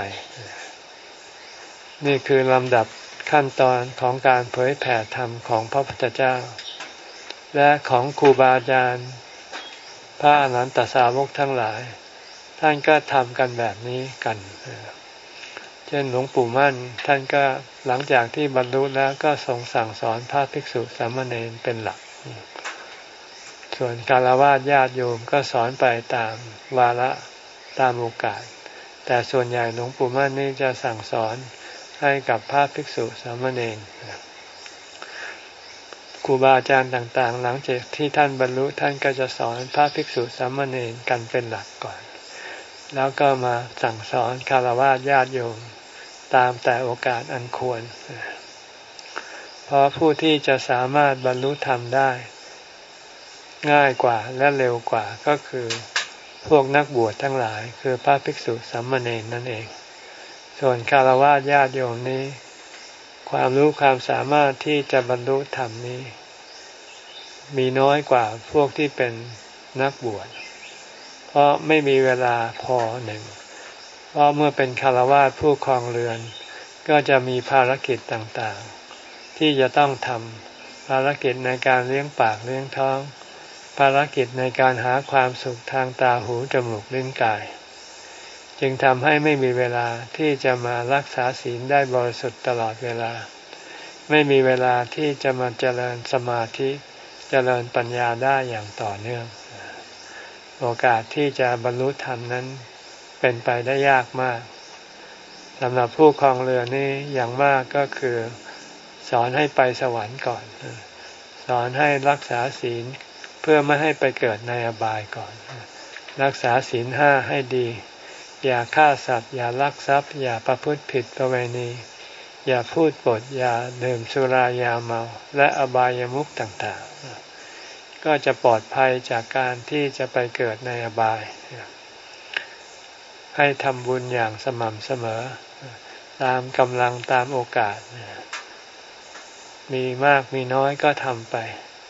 นี่คือลำดับขั้นตอนของการเผยแผ่ธรรมของพระพุทธเจ้าและของครูบาอาจารย์พระอรหันตสาวกทั้งหลายท่านก็ทำกันแบบนี้กันเช่นหลวงปู่มั่นท่านก็หลังจากที่บรรลุแล้วก็ทรงสั่งสอนพระภิกษุสามเณรเป็นหลักส่วนฆราวาสญาติโยมก็สอนไปตามวาระตามโอกาสแต่ส่วนใหญ่หลวงปู่มั่นนี่จะสั่งสอนให้กับพระภิกษุสามเณรครูบาอาจารย์ต่างๆหลังจากที่ท่านบรรลุท่านก็จะสอนพระภิกษุสามเณรกันเป็นหลักก่อนแล้วก็มาสั่งสอนฆราวาสญาติโยมตามแต่โอกาสอันควรเพราะผู้ที่จะสามารถบรรลุธรรมได้ง่ายกว่าและเร็วกว่าก็คือพวกนักบวชทั้งหลายคือพระภิกษุสามเณรนั่นเองส่วนฆราวาสญาติโยมนี้ความรู้ความสามารถที่จะบรรลุธรรมนี้มีน้อยกว่าพวกที่เป็นนักบวชเพราะไม่มีเวลาพอหนึ่งเพราะเมื่อเป็นฆราวาสผู้ครองเรือนก็จะมีภารกิจต่างๆที่จะต้องทำภารกิจในการเลี้ยงปากเลี้ยงท้องภารกิจในการหาความสุขทางตาหูจมูกลิ้นกายจึงทำให้ไม่มีเวลาที่จะมารักษาศีลได้บริสุทธิ์ตลอดเวลาไม่มีเวลาที่จะมาเจริญสมาธิเจริญปัญญาได้อย่างต่อเนื่องโอกาสที่จะบรรลุธรรมนั้นเป็นไปได้ยากมากสำหรับผู้ครองเรือนนี่อย่างมากก็คือสอนให้ไปสวรรค์ก่อนสอนให้รักษาศีลเพื่อไม่ให้ไปเกิดในอบายก่อนรักษาศีลห้าให้ดีอย่าฆ่าสัตว์อย่าลักทรัพย์อย่าประพฤติผิดประเวณีอย่าพูดปดอย่าดื่มสุรายาเมาและอบายามุขต่างๆก็จะปลอดภัยจากการที่จะไปเกิดในอบายให้ทำบุญอย่างสม่ำเสมอตามกำลังตามโอกาสมีมากมีน้อยก็ทำไป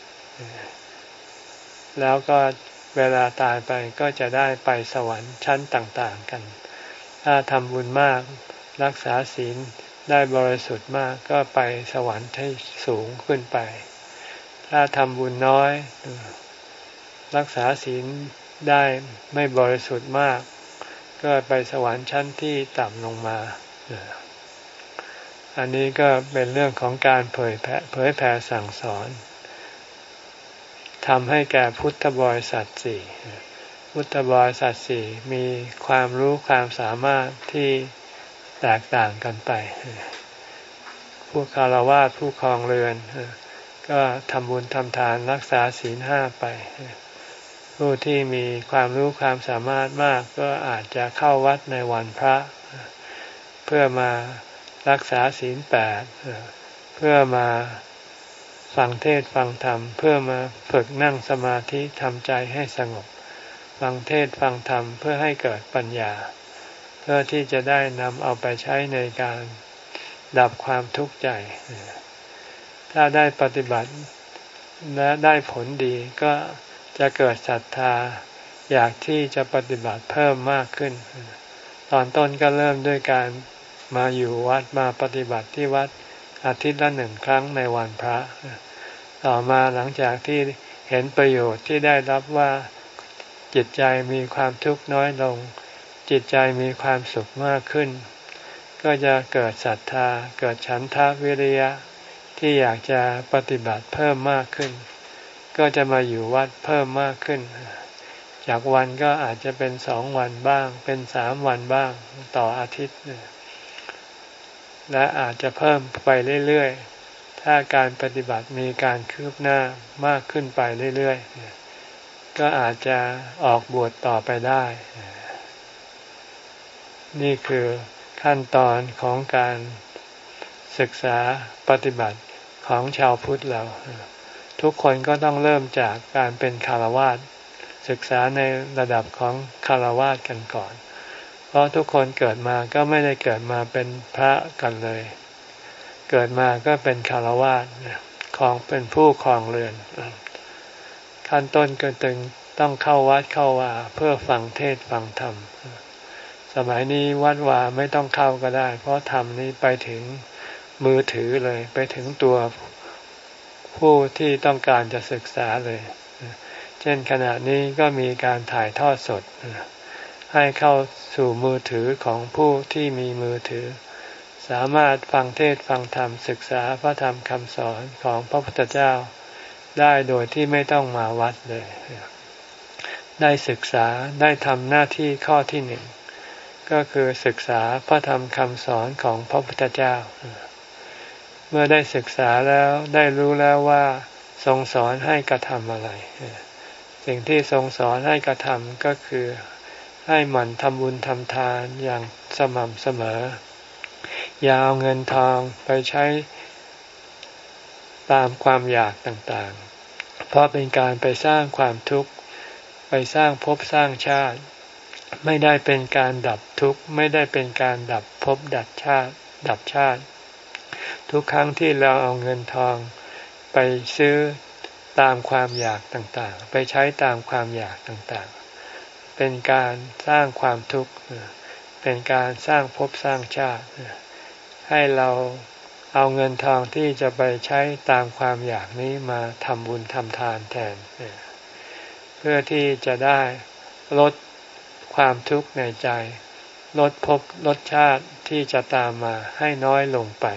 แล้วก็เวลาตายไปก็จะได้ไปสวรรค์ชั้นต่างๆกันถ้าทำบุญมากรักษาศีลได้บริสุทธิ์มากก็ไปสวรรค์ที่สูงขึ้นไปถ้าทำบุญน้อยรักษาศีลได้ไม่บริสุทธิ์มากก็ไปสวรรค์ชั้นที่ต่ำลงมาอันนี้ก็เป็นเรื่องของการเผยแผ่เผยแผ่สั่งสอนทำให้แก่พุทธบริษัทสี่พุทธบริษัทสี่มีความรู้ความสามารถที่แตกต่างกันไปผู้คฤหัสถ์ผู้ครองเรือนก็ทำบุญทำทานรักษาศีลห้าไปผู้ที่มีความรู้ความสามารถมากก็อาจจะเข้าวัดในวันพระเพื่อมารักษาศีลแปดเพื่อมาฟังเทศน์ฟังธรรมเพื่อมาฝึกนั่งสมาธิทำใจให้สงบฟังเทศน์ฟังธรรมเพื่อให้เกิดปัญญาเพื่อที่จะได้นำเอาไปใช้ในการดับความทุกข์ใจถ้าได้ปฏิบัติและได้ผลดีก็จะเกิดศรัทธาอยากที่จะปฏิบัติเพิ่มมากขึ้นตอนต้นก็เริ่มด้วยการมาอยู่วัดมาปฏิบัติที่วัดอาทิตย์ละหนึ่งครั้งในวันพระต่อมาหลังจากที่เห็นประโยชน์ที่ได้รับว่าจิตใจมีความทุกข์น้อยลงจิตใจมีความสุขมากขึ้นก็จะเกิดศรัทธาเกิดฉันทะวิริยะที่อยากจะปฏิบัติเพิ่มมากขึ้นก็จะมาอยู่วัดเพิ่มมากขึ้นจากวันก็อาจจะเป็นสองวันบ้างเป็นสามวันบ้างต่ออาทิตย์และอาจจะเพิ่มไปเรื่อยๆถ้าการปฏิบัติมีการคืบหน้ามากขึ้นไปเรื่อยๆก็อาจจะออกบวชต่อไปได้นี่คือขั้นตอนของการศึกษาปฏิบัติของชาวพุทธเราทุกคนก็ต้องเริ่มจากการเป็นฆราวาสศึกษาในระดับของฆราวาสกันก่อนเพราะทุกคนเกิดมาก็ไม่ได้เกิดมาเป็นพระกันเลยเกิดมาก็เป็นฆราวาสของเป็นผู้ครองเรือนขั้นต้นก็ตึงต้องเข้าวัดเข้าวาเพื่อฟังเทศน์ฟังธรรมสมัยนี้วัดวาไม่ต้องเข้าก็ได้เพราะธรรมนี้ไปถึงมือถือเลยไปถึงตัวผู้ที่ต้องการจะศึกษาเลยเช่นขณะนี้ก็มีการถ่ายทอดสดให้เข้าสู่มือถือของผู้ที่มีมือถือสามารถฟังเทศน์ฟังธรรมศึกษาพระธรรมคำสอนของพระพุทธเจ้าได้โดยที่ไม่ต้องมาวัดเลยได้ศึกษาได้ทำหน้าที่ข้อที่หนึ่งก็คือศึกษาพระธรรมคำสอนของพระพุทธเจ้าเมื่อได้ศึกษาแล้วได้รู้แล้วว่าทรงสอนให้กระทำอะไรสิ่งที่ทรงสอนให้กระทำก็คือให้หมั่นทำบุญทำทานอย่างสม่ำเสมออย่าเอาเงินทองไปใช้ตามความอยากต่างๆเพราะเป็นการไปสร้างความทุกข์ไปสร้างภพสร้างชาติไม่ได้เป็นการดับทุกข์ไม่ได้เป็นการดับภพดับชาติดับชาติทุกครั้งที่เราเอาเงินทองไปซื้อตามความอยากต่างๆไปใช้ตามความอยากต่างๆเป็นการสร้างความทุกข์เป็นการสร้างภพสร้างชาติให้เราเอาเงินทองที่จะไปใช้ตามความอยากนี้มาทำบุญทำทานแทนเพื่อที่จะได้ลดความทุกข์ในใจลดภพลดชาติที่จะตามมาให้น้อยลงไป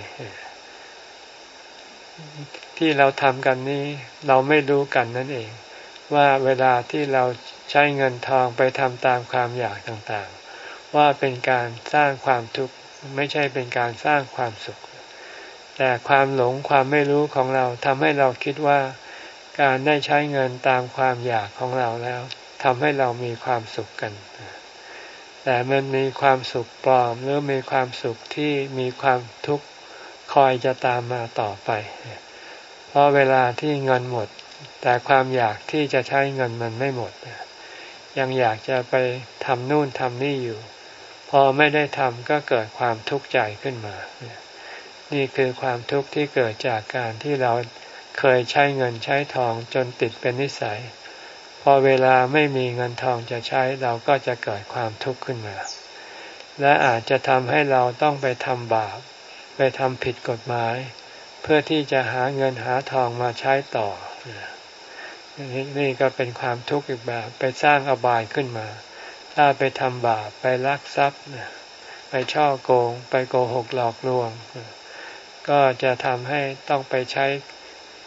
ที่เราทำกันนี้เราไม่รู้กันนั่นเองว่าเวลาที่เราใช้เงินทองไปทำตามความอยากต่างๆว่าเป็นการสร้างความทุกข์ไม่ใช่เป็นการสร้างความสุขแต่ความหลงความไม่รู้ของเราทำให้เราคิดว่าการได้ใช้เงินตามความอยากของเราแล้วทำให้เรามีความสุขกันแต่มันมีความสุขปลอมหรือมีความสุขที่มีความทุกข์คอยจะตามมาต่อไปเพราะเวลาที่เงินหมดแต่ความอยากที่จะใช้เงินมันไม่หมดยังอยากจะไปทำนู่นทำนี่อยู่พอไม่ได้ทำก็เกิดความทุกข์ใจขึ้นมานี่คือความทุกข์ที่เกิดจากการที่เราเคยใช้เงินใช้ทองจนติดเป็นนิสัยพอเวลาไม่มีเงินทองจะใช้เราก็จะเกิดความทุกข์ขึ้นมาและอาจจะทำให้เราต้องไปทำบาปไปทำผิดกฎหมายเพื่อที่จะหาเงินหาทองมาใช้ต่อนี่ก็เป็นความทุกข์อีกแบบไปสร้างอบายขึ้นมาถ้าไปทำบาปไปลักทรัพย์ไปฉ้อโกงไปโกหกหลอกลวงก็จะทำให้ต้องไปใช้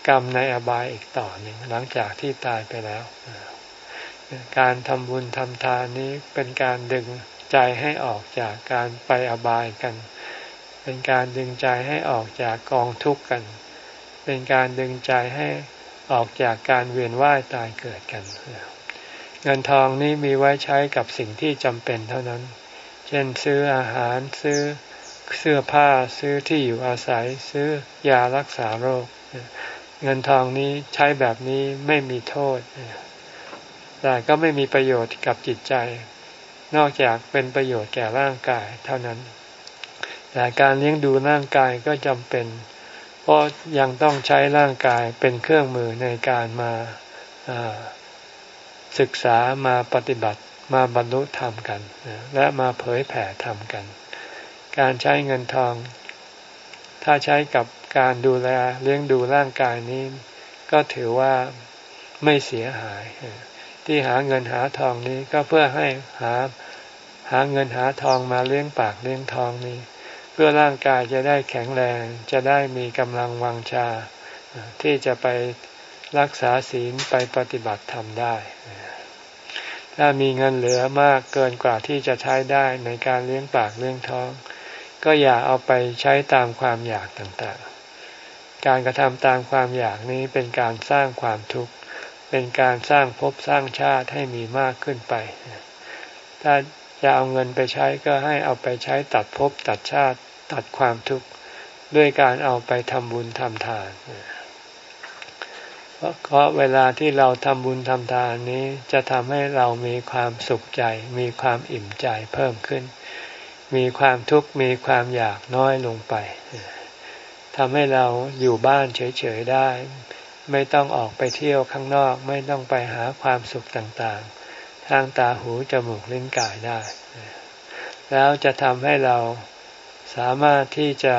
กรรมในอบายอีกต่อหนึ่งหลังจากที่ตายไปแล้วการทำบุญทำทานนี้เป็นการดึงใจให้ออกจากการไปอบายกันเป็นการดึงใจให้ออกจากกองทุกข์กันเป็นการดึงใจให้ออกจากการเวียนว่ายตายเกิดกันเงินทองนี้มีไว้ใช้กับสิ่งที่จำเป็นเท่านั้นเช่นซื้ออาหารซื้อเสื้อผ้าซื้อที่อยู่อาศัยซื้อยารักษาโรคเงินทองนี้ใช้แบบนี้ไม่มีโทษแต่ก็ไม่มีประโยชน์กับจิตใจนอกจากเป็นประโยชน์แก่ร่างกายเท่านั้นแต่การเลี้ยงดูร่างกายก็จำเป็นเพราะยังต้องใช้ร่างกายเป็นเครื่องมือในการมาศึกษามาปฏิบัติมาบรรลุธรรมกันและมาเผยแผ่ธรรมกันการใช้เงินทองถ้าใช้กับการดูแลเลี้ยงดูร่างกายนี้ก็ถือว่าไม่เสียหายที่หาเงินหาทองนี้ก็เพื่อให้หาหาเงินหาทองมาเลี้ยงปากเลี้ยงท้องนี้เพื่อร่างกายจะได้แข็งแรงจะได้มีกำลังวังชาที่จะไปรักษาศีลไปปฏิบัติธรรมได้ถ้ามีเงินเหลือมากเกินกว่าที่จะใช้ได้ในการเลี้ยงปากเลี้ยงท้องก็อย่าเอาไปใช้ตามความอยากต่างๆการกระทำตามความอยากนี้เป็นการสร้างความทุกข์เป็นการสร้างภพสร้างชาติให้มีมากขึ้นไปถ้าจะเอาเงินไปใช้ก็ให้เอาไปใช้ตัดภพตัดชาติตัดความทุกข์ด้วยการเอาไปทำบุญทำทานเพราะเวลาที่เราทำบุญทำทานนี้จะทำให้เรามีความสุขใจมีความอิ่มใจเพิ่มขึ้นมีความทุกข์มีความอยากน้อยลงไปทำให้เราอยู่บ้านเฉยๆได้ไม่ต้องออกไปเที่ยวข้างนอกไม่ต้องไปหาความสุขต่างๆทางตาหูจมูกลิ้นกายได้แล้วจะทำให้เราสามารถที่จะ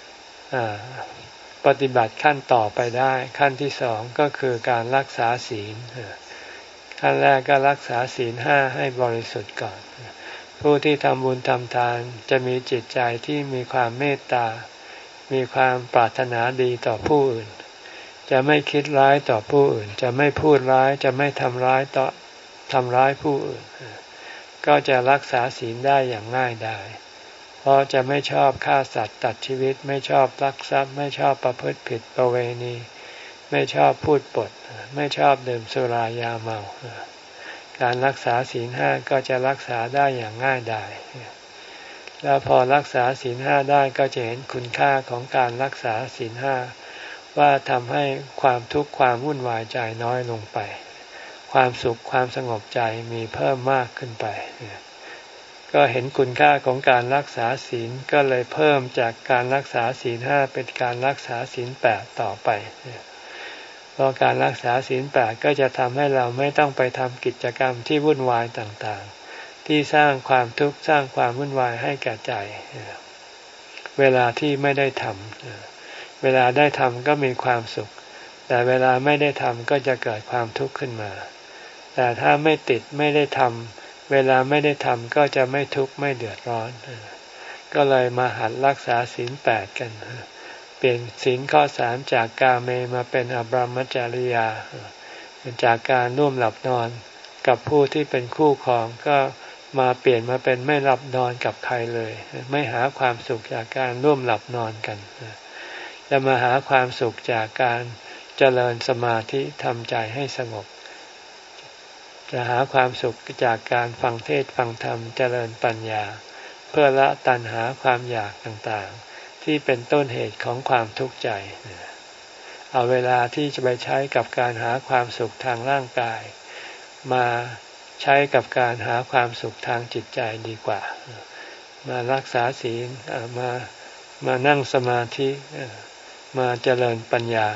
ปฏิบัติขั้นต่อไปได้ขั้นที่สองก็คือการรักษาศีลขั้นแรกก็รักษาศีลห้าให้บริสุทธิ์ก่อนผู้ที่ทำบุญทำทานจะมีจิตใจที่มีความเมตตามีความปรารถนาดีต่อผู้อื่นจะไม่คิดร้ายต่อผู้อื่นจะไม่พูดร้ายจะไม่ทำร้ายต่อทำร้ายผู้อื่นก็จะรักษาศีลได้อย่างง่ายดายเพราะจะไม่ชอบฆ่าสัตว์ตัดชีวิตไม่ชอบลักทรัพย์ไม่ชอบประพฤติผิดประเวณีไม่ชอบพูดปดไม่ชอบดื่มสุรายาเมาการรักษาศีลห้าก็จะรักษาได้อย่างง่ายดายแล้วพอรักษาศีลห้าได้ก็จะเห็นคุณค่าของการรักษาศีลห้าว่าทำให้ความทุกข์ความวุ่นวายใจน้อยลงไปความสุขความสงบใจมีเพิ่มมากขึ้นไปก็เห็นคุณค่าของการรักษาศีลก็เลยเพิ่มจากการรักษาศีลห้าเป็นการรักษาศีลแปดต่อไปเพราะการรักษาศีลแปดก็จะทำให้เราไม่ต้องไปทำกิจกรรมที่วุ่นวายต่างๆที่สร้างความทุกข์สร้างความวุ่นวายให้แก่ใจเวลาที่ไม่ได้ทำเวลาได้ทำก็มีความสุขแต่เวลาไม่ได้ทำก็จะเกิดความทุกข์ขึ้นมาแต่ถ้าไม่ติดไม่ได้ทำเวลาไม่ได้ทำก็จะไม่ทุกข์ไม่เดือดร้อนก็เลยมาหัดรักษาศีลแปดกันเปลี่ยนศีลข้อสามจากกาเมมาเป็นอบรมจริยาจากการร่วมหลับนอนกับผู้ที่เป็นคู่ครองก็มาเปลี่ยนมาเป็นไม่หลับนอนกับใครเลยไม่หาความสุขจากการร่วมหลับนอนกันจะมาหาความสุขจากการเจริญสมาธิทำใจให้สงบจะหาความสุขจากการฟังเทศน์ฟังธรรมเจริญปัญญาเพื่อละตัณหาความอยากต่างๆที่เป็นต้นเหตุของความทุกข์ใจเอาเวลาที่จะไปใช้กับการหาความสุขทางร่างกายมาใช้กับการหาความสุขทางจิตใจดีกว่ามารักษาศีลมามานั่งสมาธิมาเจริญปัญญา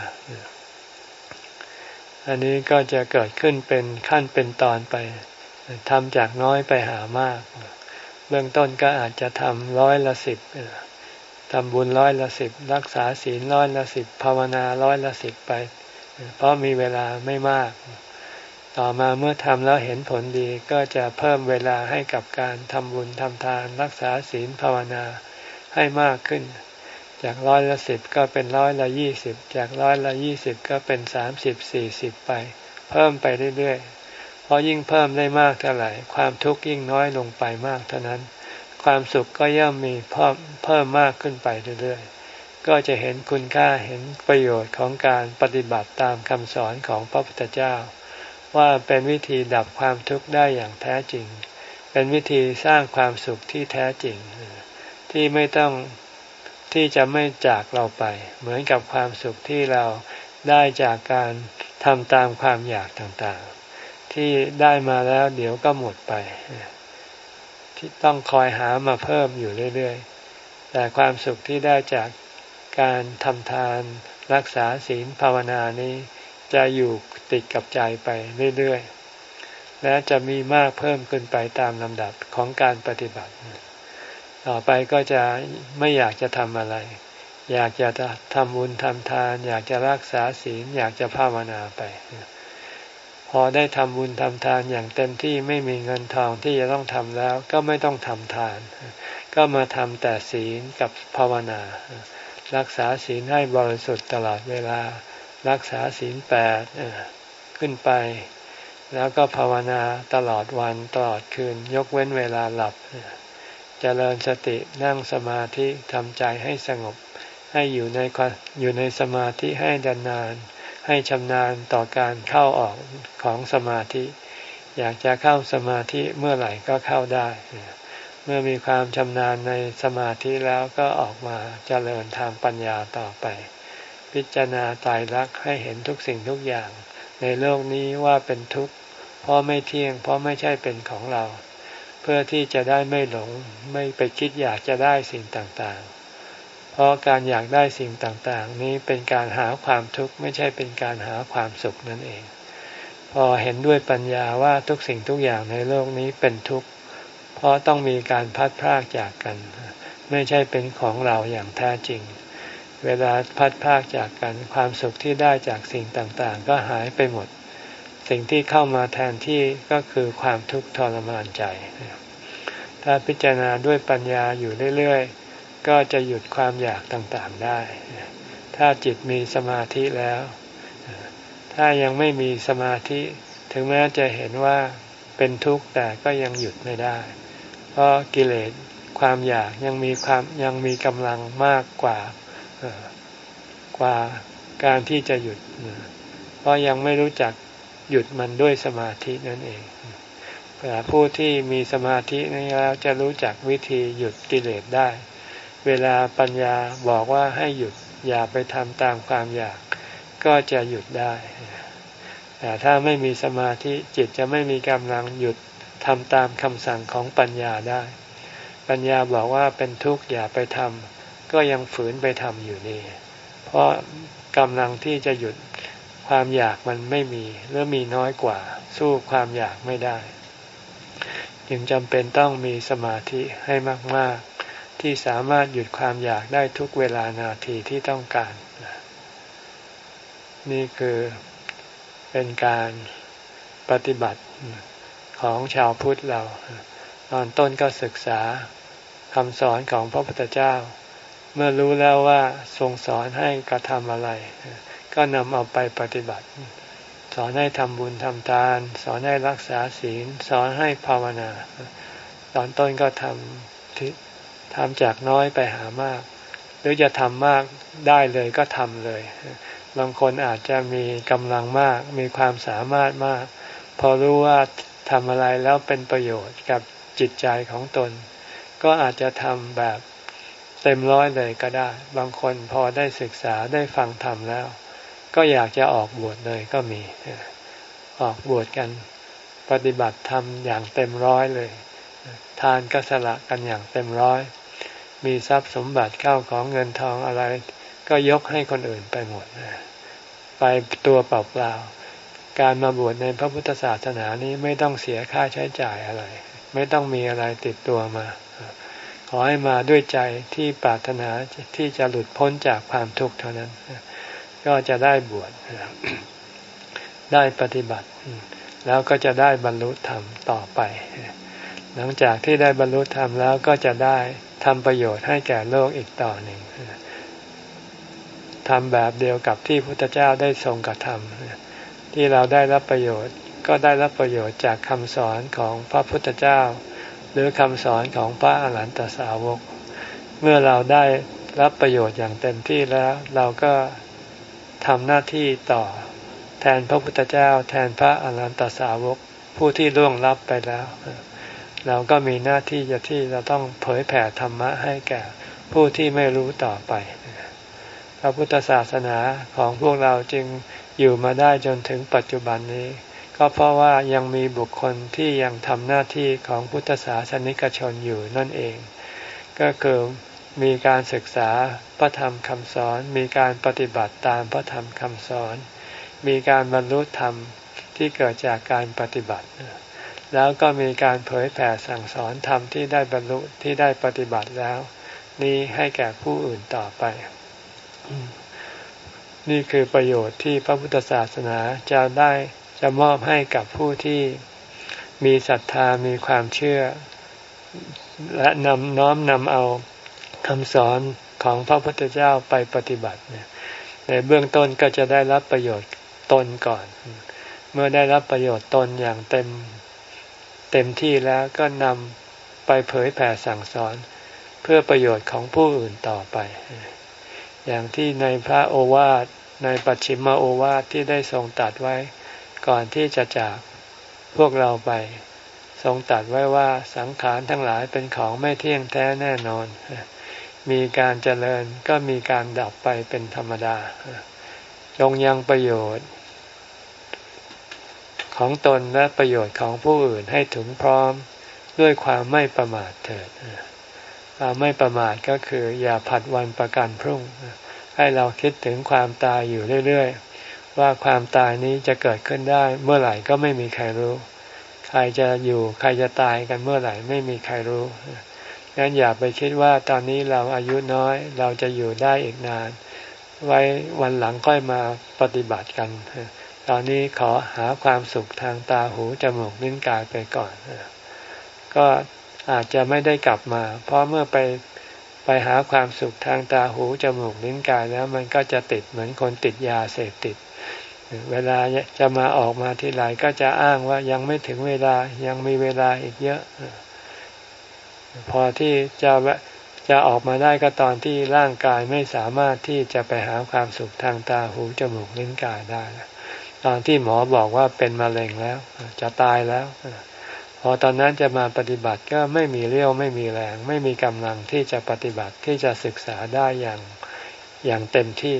อันนี้ก็จะเกิดขึ้นเป็นขั้นเป็นตอนไปทำจากน้อยไปหามากเบื้องต้นก็อาจจะทำร้อยละสิบทำบุญร้อยละสิบรักษาศีลร้อยละสิบภาวนาร้อยละสิบไปเพราะมีเวลาไม่มากต่อมาเมื่อทำแล้วเห็นผลดีก็จะเพิ่มเวลาให้กับการทำบุญทำทานรักษาศีลภาวนาให้มากขึ้นจากร้อยละสิบก็เป็นร้อยละยี่สิบจากร้อยละยี่สิบก็เป็นสามสิบสี่สิบไปเพิ่มไปเรื่อยๆเพราะยิ่งเพิ่มได้มากเท่าไหร่ความทุกข์ยิ่งน้อยลงไปมากเท่านั้นความสุขก็ย่อมมีเพิ่มเพิ่มมากขึ้นไปเรื่อยๆก็จะเห็นคุณค่าเห็นประโยชน์ของการปฏิบัติตามคำสอนของพระพุทธเจ้าว่าเป็นวิธีดับความทุกข์ได้อย่างแท้จริงเป็นวิธีสร้างความสุขที่แท้จริงที่ไม่ต้องที่จะไม่จากเราไปเหมือนกับความสุขที่เราได้จากการทำตามความอยากต่างๆที่ได้มาแล้วเดี๋ยวก็หมดไปที่ต้องคอยหามาเพิ่มอยู่เรื่อยๆแต่ความสุขที่ได้จากการทำทานรักษาศีลภาวนานี้จะอยู่ติดกับใจไปเรื่อยๆและจะมีมากเพิ่มขึ้นไปตามลำดับของการปฏิบัติต่อไปก็จะไม่อยากจะทำอะไรอยากจะทำบุญทำทานอยากจะรักษาศีลอยากจะภาวนาไปพอได้ทำบุญทำทานอย่างเต็มที่ไม่มีเงินทองที่จะต้องทำแล้วก็ไม่ต้องทำทานก็มาทำแต่ศีลกับภาวนารักษาศีลให้บริสุทธิ์ตลอดเวลารักษาศีลแปดขึ้นไปแล้วก็ภาวนาตลอดวันตลอดคืนยกเว้นเวลาหลับเจริญสตินั่งสมาธิทำใจให้สงบให้อยู่ในอยู่ในสมาธิให้นานๆให้ชำนาญต่อการเข้าออกของสมาธิอยากจะเข้าสมาธิเมื่อไหร่ก็เข้าได้เมื่อมีความชำนาญในสมาธิแล้วก็ออกมาเจริญทางปัญญาต่อไปพิจารณาตายรักให้เห็นทุกสิ่งทุกอย่างในโลกนี้ว่าเป็นทุกข์เพราะไม่เที่ยงเพราะไม่ใช่เป็นของเราเพื่อที่จะได้ไม่หลงไม่ไปคิดอยากจะได้สิ่งต่างๆเพราะการอยากได้สิ่งต่างๆนี้เป็นการหาความทุกข์ไม่ใช่เป็นการหาความสุขนั่นเองพอเห็นด้วยปัญญาว่าทุกสิ่งทุกอย่างในโลกนี้เป็นทุกข์เพราะต้องมีการพัดพรากจากกันไม่ใช่เป็นของเราอย่างแท้จริงเวลาพัดพรากจากกันความสุขที่ได้จากสิ่งต่างๆก็หายไปหมดสิ่งที่เข้ามาแทนที่ก็คือความทุกข์ทรมานใจถ้าพิจารณาด้วยปัญญาอยู่เรื่อยๆก็จะหยุดความอยากต่างๆได้ถ้าจิตมีสมาธิแล้วถ้ายังไม่มีสมาธิถึงแม้จะเห็นว่าเป็นทุกข์แต่ก็ยังหยุดไม่ได้เพราะกิเลสความอยากยังมีความยังมีกำลังมากกว่ากว่าการที่จะหยุดเพราะยังไม่รู้จักหยุดมันด้วยสมาธินั่นเองแต่ผู้ที่มีสมาธินี้แล้วจะรู้จักวิธีหยุดกิเลสได้เวลาปัญญาบอกว่าให้หยุดอย่าไปทำตามความอยากก็จะหยุดได้แต่ถ้าไม่มีสมาธิจิตจะไม่มีกำลังหยุดทำตามคำสั่งของปัญญาได้ปัญญาบอกว่าเป็นทุกข์อย่าไปทำก็ยังฝืนไปทำอยู่นี่เพราะกำลังที่จะหยุดความอยากมันไม่มีหรือมีน้อยกว่าสู้ความอยากไม่ได้จึงจำเป็นต้องมีสมาธิให้มากๆที่สามารถหยุดความอยากได้ทุกเวลานาทีที่ต้องการนี่คือเป็นการปฏิบัติของชาวพุทธเราตอนต้นก็ศึกษาคำสอนของพระพุทธเจ้าเมื่อรู้แล้วว่าทรงสอนให้กระทำอะไรก็นำเอาไปปฏิบัติสอนให้ทำบุญทำทานสอนให้รักษาศีลสอนให้ภาวนาตอนต้นก็ทำทำจากน้อยไปหามากหรือจะทำมากได้เลยก็ทำเลยบางคนอาจจะมีกำลังมากมีความสามารถมากพอรู้ว่าทำอะไรแล้วเป็นประโยชน์กับจิตใจของตนก็อาจจะทำแบบเต็มร้อยเลยก็ได้บางคนพอได้ศึกษาได้ฟังธรรมแล้วก็อยากจะออกบวชเลยก็มีออกบวชกันปฏิบัติธรรมอย่างเต็มร้อยเลยทานก็สละกันอย่างเต็มร้อยมีทรัพย์สมบัติเข้าของเงินทองอะไรก็ยกให้คนอื่นไปหมดไปตัวเปล่าๆการมาบวชในพระพุทธศาสนานี้ไม่ต้องเสียค่าใช้จ่ายอะไรไม่ต้องมีอะไรติดตัวมาขอให้มาด้วยใจที่ปรารถนาที่จะหลุดพ้นจากความทุกข์เท่านั้นก็จะได้บวชได้ปฏิบัติแล้วก็จะได้บรรลุธรรมต่อไปหลังจากที่ได้บรรลุธรรมแล้วก็จะได้ทำประโยชน์ให้แก่โลกอีกต่อหนึ่งทำแบบเดียวกับที่พระพุทธเจ้าได้ทรงกระทำที่เราได้รับประโยชน์ก็ได้รับประโยชน์จากคำสอนของพระพุทธเจ้าหรือคำสอนของพระอรหันตสาวกเมื่อเราได้รับประโยชน์อย่างเต็มที่แล้วเราก็ทำหน้าที่ต่อแทนพระพุทธเจ้าแทนพระอรหันตสาวกผู้ที่ล่วงลับไปแล้วเราก็มีหน้าที่จะที่เราต้องเผยแผ่ธรรมะให้แก่ผู้ที่ไม่รู้ต่อไปพระพุทธศาสนาของพวกเราจึงอยู่มาได้จนถึงปัจจุบันนี้ก็เพราะว่ายังมีบุคคลที่ยังทำหน้าที่ของพุทธศาสนิกชนอยู่นั่นเองก็คือมีการศึกษาพระธรรมคำสอนมีการปฏิบัติตามพระธรรมคำสอนมีการบรรลุธรรมที่เกิดจากการปฏิบัติแล้วก็มีการเผยแผ่สั่งสอนธรรมที่ได้บรรลุที่ได้ปฏิบัติแล้วนี้ให้แก่ผู้อื่นต่อไปนี่คือประโยชน์ที่พระพุทธศาสนาจะได้จะมอบให้กับผู้ที่มีศรัทธามีความเชื่อและนำน้อมนำเอาคำสอนของพระพุทธเจ้าไปปฏิบัติในเบื้องต้นก็จะได้รับประโยชน์ตนก่อนเมื่อได้รับประโยชน์ตนอย่างเต็มเต็มที่แล้วก็นำไปเผยแผ่สั่งสอนเพื่อประโยชน์ของผู้อื่นต่อไปอย่างที่ในพระโอวาทในปัจฉิมโอวาทที่ได้ทรงตรัสไว้ก่อนที่จะจากพวกเราไปทรงตรัสไว้ว่าสังขารทั้งหลายเป็นของไม่เที่ยงแท้แน่นอนมีการเจริญก็มีการดับไปเป็นธรรมดาจงยังประโยชน์ของตนและประโยชน์ของผู้อื่นให้ถึงพร้อมด้วยความไม่ประมาทเถิดความไม่ประมาทก็คืออย่าผัดวันประกันพรุ่งให้เราคิดถึงความตายอยู่เรื่อยๆว่าความตายนี้จะเกิดขึ้นได้เมื่อไหร่ก็ไม่มีใครรู้ใครจะอยู่ใครจะตายกันเมื่อไหร่ไม่มีใครรู้งั้นอย่าไปคิดว่าตอนนี้เราอายุน้อยเราจะอยู่ได้อีกนานไว้วันหลังค่อยมาปฏิบัติกันตอนนี้ขอหาความสุขทางตาหูจมูกลิ้นกายไปก่อนก็อาจจะไม่ได้กลับมาเพราะเมื่อไปไปหาความสุขทางตาหูจมูกลิ้นกายแล้วมันก็จะติดเหมือนคนติดยาเสพติดเวลาจะมาออกมาทีไรก็จะอ้างว่ายังไม่ถึงเวลายังมีเวลาอีกเยอะพอที่จะจะออกมาได้ก็ตอนที่ร่างกายไม่สามารถที่จะไปหาความสุขทางตาหูจมูกลิ้นกายได้ตอนที่หมอบอกว่าเป็นมะเร็งแล้วจะตายแล้วพอตอนนั้นจะมาปฏิบัติก็ไม่มีเรี่ยวไม่มีแรงไม่มีกำลังที่จะปฏิบัติที่จะศึกษาได้อย่างอย่างเต็มที่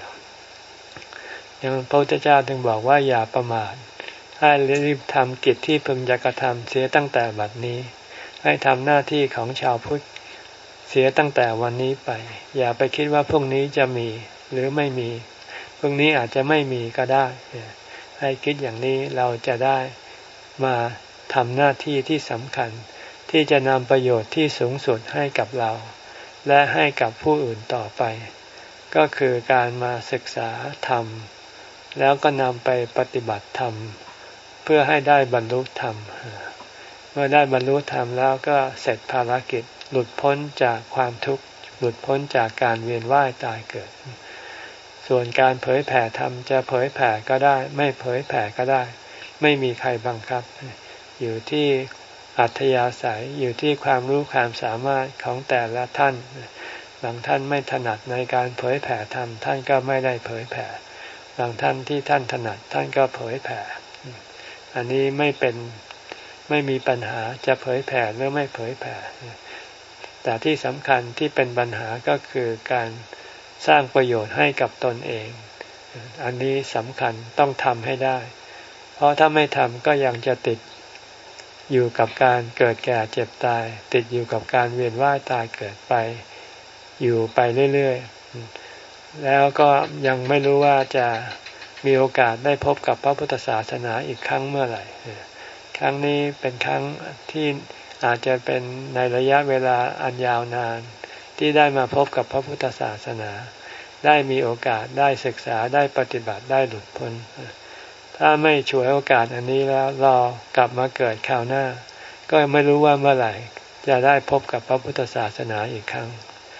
อย่างพระพุทธเจ้าถึงบอกว่าอย่าประมาทให้รีบทำกิจที่พึงจะกระทำเสียตั้งแต่บัดนี้ให้ทำหน้าที่ของชาวพุทธเสียตั้งแต่วันนี้ไปอย่าไปคิดว่าพรุ่งนี้จะมีหรือไม่มีพรุ่งนี้อาจจะไม่มีก็ได้ให้คิดอย่างนี้เราจะได้มาทำหน้าที่ที่สำคัญที่จะนำประโยชน์ที่สูงสุดให้กับเราและให้กับผู้อื่นต่อไปก็คือการมาศึกษาธรรมแล้วก็นำไปปฏิบัติธรรมเพื่อให้ได้บรรลุธรรมเมื่อได้บรรลุธรรมแล้วก็เสร็จภารกิจหลุดพ้นจากความทุกข์หลุดพ้นจากการเวียนว่ายตายเกิดส่วนการเผยแผ่ธรรมจะเผยแผ่ก็ได้ไม่เผยแผ่ก็ได้ไม่มีใครบังคับอยู่ที่อัธยาศัยอยู่ที่ความรู้ความสามารถของแต่ละท่านบางท่านไม่ถนัดในการเผยแผ่ธรรมท่านก็ไม่ได้เผยแผ่บางท่านที่ท่านถนัดท่านก็เผยแผ่อันนี้ไม่เป็นไม่มีปัญหาจะเผยแผ่หรือไม่เผยแผ่แต่ที่สำคัญที่เป็นปัญหาก็คือการสร้างประโยชน์ให้กับตนเองอันนี้สำคัญต้องทำให้ได้เพราะถ้าไม่ทำก็ยังจะติดอยู่กับการเกิดแก่เจ็บตายติดอยู่กับการเวียนว่ายตายเกิดไปอยู่ไปเรื่อยๆแล้วก็ยังไม่รู้ว่าจะมีโอกาสได้พบกับพระพุทธศาสนาอีกครั้งเมื่อไหร่ครั้งนี้เป็นครั้งที่อาจจะเป็นในระยะเวลาอันยาวนานที่ได้มาพบกับพระพุทธศาสนาได้มีโอกาสได้ศึกษาได้ปฏิบัติได้หลุดพ้นถ้าไม่ฉวยโอกาสอันนี้แล้วรอกลับมาเกิดคราวหน้าก็ไม่รู้ว่าเมื่อไหร่จะได้พบกับพระพุทธศาสนาอีกครั้งถ้า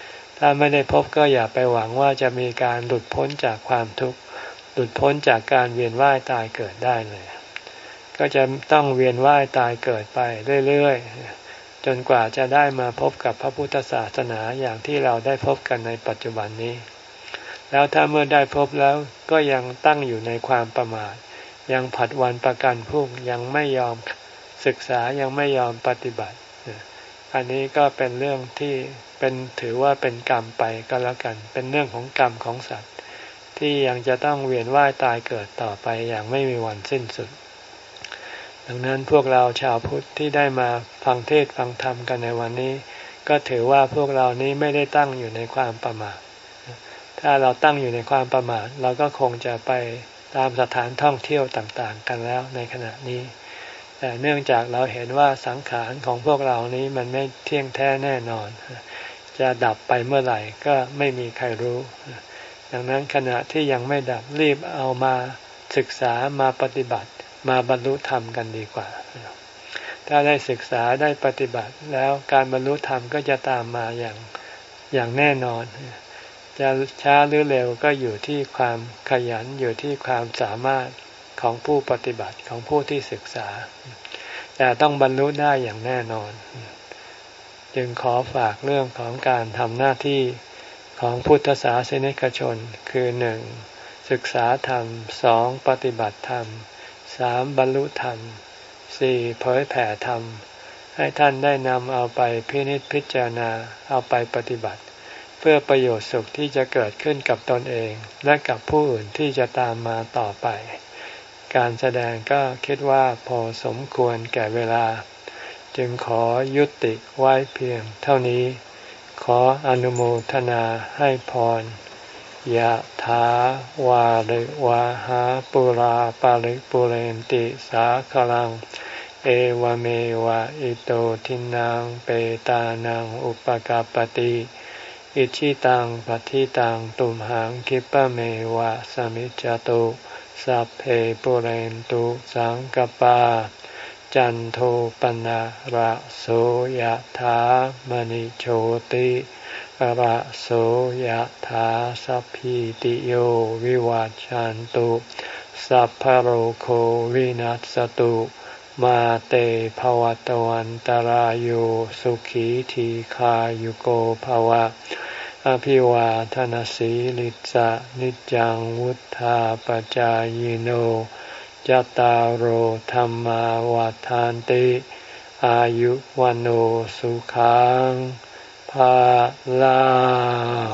ถ้าไม่ได้พบก็อย่าไปหวังว่าจะมีการหลุดพ้นจากความทุกข์หลุดพ้นจากการเวียนว่ายตายเกิดได้เลยก็จะต้องเวียนว่ายตายเกิดไปเรื่อยๆจนกว่าจะได้มาพบกับพระพุทธศาสนาอย่างที่เราได้พบกันในปัจจุบันนี้แล้วถ้าเมื่อได้พบแล้วก็ยังตั้งอยู่ในความประมาทยังผัดวันประกันพรุ่งยังไม่ยอมศึกษายังไม่ยอมปฏิบัติอันนี้ก็เป็นเรื่องที่เป็นถือว่าเป็นกรรมไปก็แล้วกันเป็นเรื่องของกรรมของสัตว์ที่ยังจะต้องเวียนว่ายตายเกิดต่อไปอย่างไม่มีวันสิ้นสุดดังนั้นพวกเราชาวพุทธที่ได้มาฟังเทศน์ฟังธรรมกันในวันนี้ก็ถือว่าพวกเรานี้ไม่ได้ตั้งอยู่ในความประมาทถ้าเราตั้งอยู่ในความประมาทเราก็คงจะไปตามสถานท่องเที่ยวต่างๆกันแล้วในขณะนี้แต่เนื่องจากเราเห็นว่าสังขารของพวกเรานี้มันไม่เที่ยงแท้แน่นอนจะดับไปเมื่อไหร่ก็ไม่มีใครรู้ดังนั้นขณะที่ยังไม่ดับรีบเอามาศึกษามาปฏิบัติมาบรรลุธรรมกันดีกว่าถ้าได้ศึกษาได้ปฏิบัติแล้วการบรรลุธรรมก็จะตามมาอย่างอย่างแน่นอนจะช้าหรือเร็วก็อยู่ที่ความขยันอยู่ที่ความสามารถของผู้ปฏิบัติของผู้ที่ศึกษาแต่ต้องบรรลุได้อย่างแน่นอนจึงขอฝากเรื่องของการทำหน้าที่ของพุทธศาสนิกชนคือหนึ่งศึกษาธรรมสองปฏิบัติธรรมสามบรรลุธรรมสี่เผยแผ่ธรรมให้ท่านได้นำเอาไปพินิจพิจารณาเอาไปปฏิบัติเพื่อประโยชน์สุขที่จะเกิดขึ้นกับตนเองและกับผู้อื่นที่จะตามมาต่อไปการแสดงก็คิดว่าพอสมควรแก่เวลาจึงขอยุติไว้เพียงเท่านี้ขออนุโมทนาให้พรยะถาวาริวะหาปุราปาริปุเรนติสาคลังเอวเมวะอิโตทินังเปตานังอุปกัปปติอิชิตังปฏิตังตุมหังคิปะเมวะสมิจจตุสัพเพปุเรนตุสังกปาจันโทปนะระโสยถามณิโชติระโสยถาสัพพิติโยวิวัจจันตุสัพพะโรโควินัสตุมาเตภวัตวันตารโยสุขีทีขายุโกภวะอภิวาทนาสีลิสะนิจังวุธาปจายโนยะตารโอธรรมาวาทานติอายุวันโอสุขังภาลัง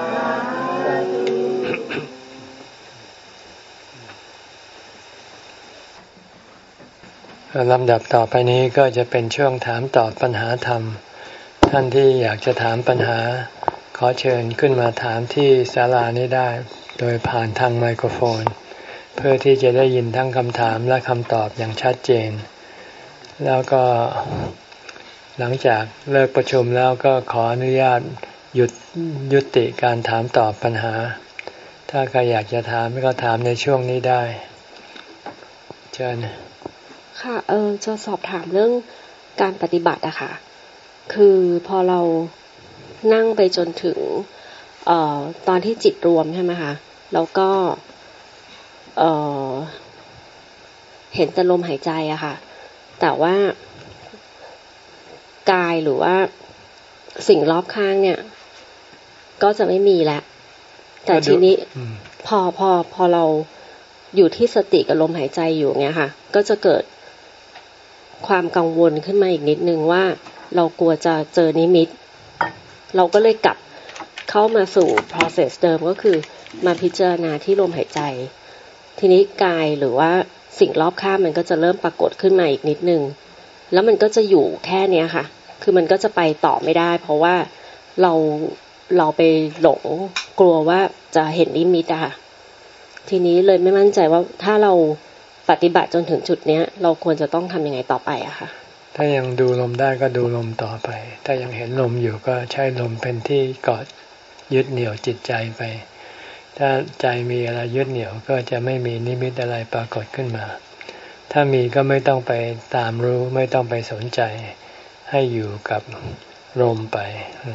ลำดับต่อไปนี้ก็จะเป็นช่วงถามตอบปัญหาธรรมท่านที่อยากจะถามปัญหาขอเชิญขึ้นมาถามที่ศาลานี้ได้โดยผ่านทางไมโครโฟนเพื่อที่จะได้ยินทั้งคำถามและคำตอบอย่างชัดเจนแล้วก็หลังจากเลิกประชุมแล้วก็ขออนุญาตหยุดยุติการถามตอบปัญหาถ้าใครอยากจะถามก็ถามในช่วงนี้ได้เชิญค่ะเออจะสอบถามเรื่องการปฏิบัติอะค่ะคือพอเรานั่งไปจนถึงเอ่อตอนที่จิตรวมใช่ไหมคะแล้วก็เอ่อเห็นแต่ลมหายใจอะค่ะแต่ว่ากายหรือว่าสิ่งรอบข้างเนี่ยก็จะไม่มีแล้วแต่ทีนี้พอพอพอเราอยู่ที่สติกับลมหายใจอยู่เงี้ยค่ะก็จะเกิดความกังวลขึ้นมาอีกนิดนึงว่าเรากลัวจะเจอนิมิตเราก็เลยกลับเข้ามาสู่ process เดิมก็คือมาพิจารณาที่ลมหายใจทีนี้กายหรือว่าสิ่งรอบข้างมันก็จะเริ่มปรากฏขึ้นมาอีกนิดนึงแล้วมันก็จะอยู่แค่เนี้ยค่ะคือมันก็จะไปต่อไม่ได้เพราะว่าเราเราไปหลงกลัวว่าจะเห็นนิมิตอะค่ะทีนี้เลยไม่มั่นใจว่าถ้าเราปฏิบัติจนถึงจุดเนี้ยเราควรจะต้องทำยังไงต่อไปอะค่ะถ้ายังดูลมได้ก็ดูลมต่อไปถ้ายังเห็นลมอยู่ก็ใช้ลมเป็นที่เกาะยึดเหนี่ยวจิตใจไปถ้าใจมีอะไรยึดเหนี่ยวก็จะไม่มีนิมิตอะไรปรากฏขึ้นมาถ้ามีก็ไม่ต้องไปตามรู้ไม่ต้องไปสนใจให้อยู่กับลมไป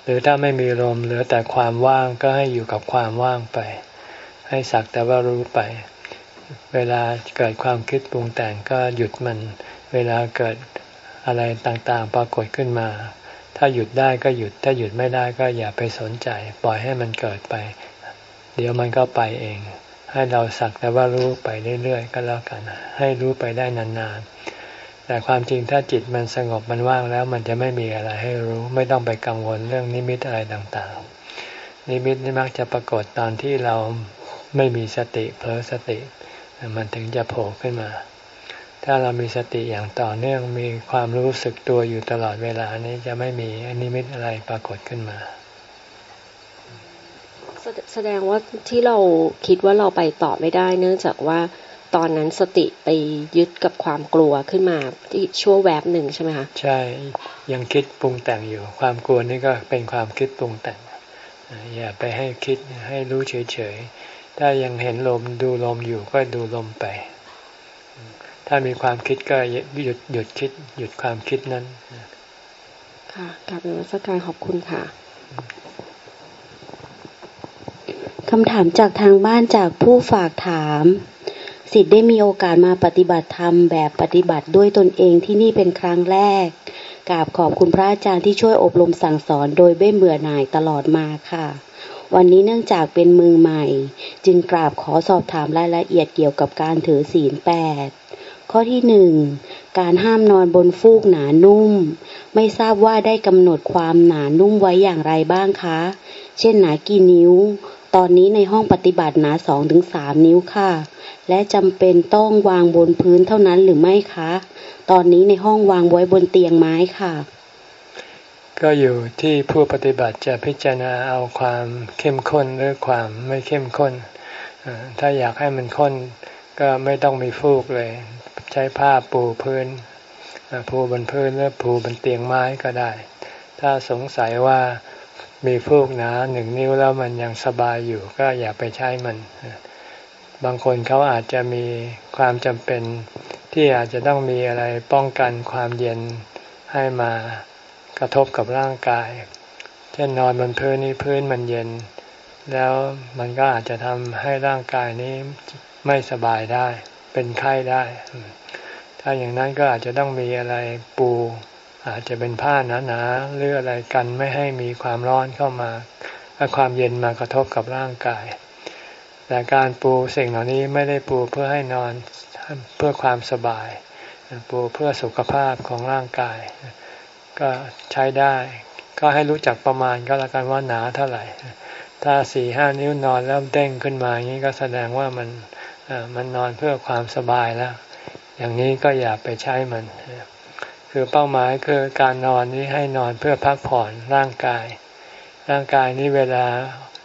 หรือถ้าไม่มีลมเหลือแต่ความว่างก็ให้อยู่กับความว่างไปให้สักแต่ว่ารู้ไปเวลาเกิดความคิดปรุงแต่งก็หยุดมันเวลาเกิดอะไรต่างๆปรากฏขึ้นมาถ้าหยุดได้ก็หยุดถ้าหยุดไม่ได้ก็อย่าไปสนใจปล่อยให้มันเกิดไปเดี๋ยวมันก็ไปเองให้เราสักแต่ว่ารู้ไปเรื่อยๆก็แล้วกันให้รู้ไปได้นานๆแต่ความจริงถ้าจิตมันสงบมันว่างแล้วมันจะไม่มีอะไรให้รู้ไม่ต้องไปกังวลเรื่องนิมิตอะไรต่างๆนิมิตนี่มักจะปรากฏตอนที่เราไม่มีสติเผลอสติมันถึงจะโผล่ขึ้นมาถ้าเรามีสติอย่างต่อเนื่องมีความรู้สึกตัวอยู่ตลอดเวลานี้จะไม่มีนิมิตอะไรปรากฏขึ้นมาแสดงว่าที่เราคิดว่าเราไปต่อไม่ได้เนื่องจากว่าตอนนั้นสติไปยึดกับความกลัวขึ้นมาที่ชั่วแวบหนึ่งใช่ไหมคะใช่ยังคิดปรุงแต่งอยู่ความกลัวนี่ก็เป็นความคิดปรุงแต่งอย่าไปให้คิดให้รู้เฉยๆถ้ายังเห็นลมดูลมอยู่ก็ดูลมไปถ้ามีความคิดก็หยุดหยุดคิดหยุดความคิดนั้นค่ะกราบนมัสการขอบคุณค่ะคำถามจากทางบ้านจากผู้ฝากถามศิษย์ได้มีโอกาสมาปฏิบัติธรรมแบบปฏิบัติด้วยตนเองที่นี่เป็นครั้งแรกกราบขอบคุณพระอาจารย์ที่ช่วยอบรมสั่งสอนโดยไม่เบื่อหน่ายตลอดมาค่ะวันนี้เนื่องจากเป็นมือใหม่จึงกราบขอสอบถามรายละเอียดเกี่ยวกับการถือศีลแปดข้อที่หนึ่งการห้ามนอนบนฟูกหนานุ่มไม่ทราบว่าได้กำหนดความหนานุ่มไว้อย่างไรบ้างคะเช่นหนากี่นิ้วตอนนี้ในห้องปฏิบัติหนา สองถึงสาม นิ้วค่ะและจำเป็นต้องวางบนพื้นเท่านั้นหรือไม่คะตอนนี้ในห้องวางไว้บนเตียงไม้ค่ะก็อยู่ที่ผู้ปฏิบัติจะพิจารณาเอาความเข้มข้นหรือความไม่เข้มข้นถ้าอยากให้มันข้นก็ไม่ต้องมีฟูกเลยใช้ผ้าปูพื้นปูบนพื้นหรือปูบนเตียงไม้ก็ได้ถ้าสงสัยว่ามีฟูกหนาหนึ่งนิ้วแล้วมันยังสบายอยู่ก็อย่าไปใช้มันบางคนเขาอาจจะมีความจำเป็นที่อาจจะต้องมีอะไรป้องกันความเย็นให้มากระทบกับร่างกายเช่นนอนบนพื้นนี้พื้นมันเย็นแล้วมันก็อาจจะทำให้ร่างกายนี้ไม่สบายได้เป็นไข้ได้ถ้าอย่างนั้นก็อาจจะต้องมีอะไรปูอาจจะเป็นผ้าหนาๆหรืออะไรกันไม่ให้มีความร้อนเข้ามาและความเย็นมากระทบกับร่างกายแต่การปูสิ่งเหล่านี้ไม่ได้ปูเพื่อให้นอนเพื่อความสบายปูเพื่อสุขภาพของร่างกายก็ใช้ได้ก็ให้รู้จักประมาณก็แล้วกันว่าหนาเท่าไหร่ถ้าสี่ห้านิ้วนอนแล้วเด้งขึ้นมาอย่างนี้ก็แสดงว่ามันมันนอนเพื่อความสบายแล้วอย่างนี้ก็อย่าไปใช้มันคือเป้าหมายคือการนอนนี้ให้นอนเพื่อพักผ่อนร่างกายร่างกายนี้เวลา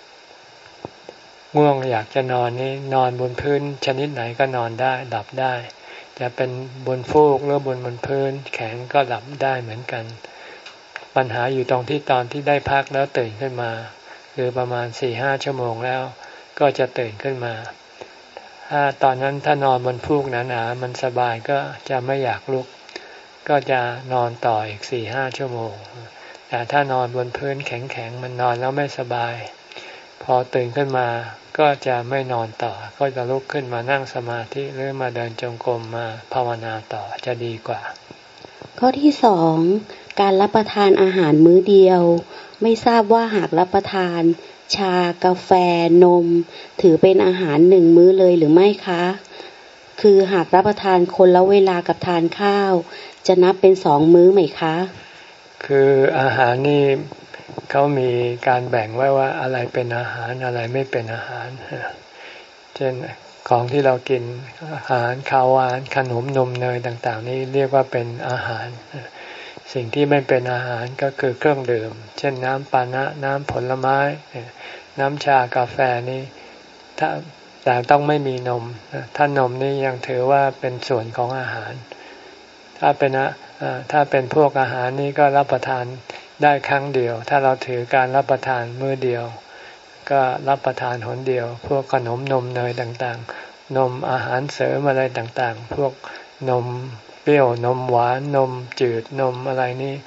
ง่วงอยากจะนอนนี้นอนบนพื้นชนิดไหนก็นอนได้หลับได้จะเป็นบนฟูกหรือบนบนพื้นแข็งก็หลับได้เหมือนกันปัญหาอยู่ตรงที่ตอนที่ได้พักแล้วตื่นขึ้นมาคือประมาณ สี่ห้า ชั่วโมงแล้วก็จะตื่นขึ้นมาถ้าตอนนั้นถ้านอนบนฟูกหนาๆมันสบายก็จะไม่อยากลุกก็จะนอนต่ออีก สี่ห้า ชั่วโมงแต่ถ้านอนบนพื้นแข็งๆมันนอนแล้วไม่สบายพอตื่นขึ้นมาก็จะไม่นอนต่อก็จะลุกขึ้นมานั่งสมาธิหรือมาเดินจงกรมมาภาวนาต่อจะดีกว่าข้อที่สองการรับประทานอาหารมื้อเดียวไม่ทราบว่าหากรับประทานชากาแฟนมถือเป็นอาหารหนึ่งมื้อเลยหรือไม่คะคือหากรับประทานคนละเวลากับทานข้าวจะนับเป็นสองมื้อไหมคะคืออาหารนี่เขามีการแบ่งไว้ว่าอะไรเป็นอาหารอะไรไม่เป็นอาหารเช่นของที่เรากินอาหารข้าวหวานขนมนมเนยต่างๆนี่เรียกว่าเป็นอาหารสิ่งที่ไม่เป็นอาหารก็คือเครื่องดื่มเช่นน้ำปานะน้ำผลไม้น้ำชากาแฟนี่ถ้าแต่ต้องไม่มีนมถ้านมนี่ยังถือว่าเป็นส่วนของอาหารถ้าเป็นถ้าเป็นพวกอาหารนี่ก็รับประทานได้ครั้งเดียวถ้าเราถือการรับประทานมื้อเดียวก็รับประทานหนเดียวพวกขนมนมเนยต่างๆนมอาหารเสริมอะไรต่างๆพวกนมเปรี้ยวนมหวานนมจืดนมอะไรนี่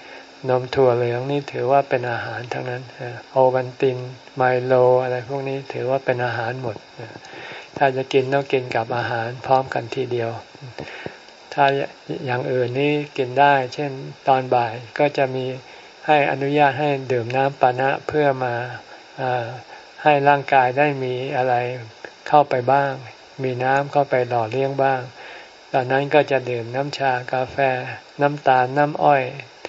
นมถั่วเหลืองนี่ถือว่าเป็นอาหารทั้งนั้นโอวัลตินไมโลอะไรพวกนี้ถือว่าเป็นอาหารหมดถ้าจะกินต้องกินกับอาหารพร้อมกันทีเดียวถ้าอย่างอื่นนี่กินได้เช่นตอนบ่ายก็จะมีให้อนุญาตให้ดื่มน้ำปานะเพื่อมาให้ร่างกายได้มีอะไรเข้าไปบ้างมีน้ำเข้าไปหล่อเลี้ยงบ้างตอนนั้นก็จะดื่มน้ำชากาแฟน้ำตาลน้ำอ้อย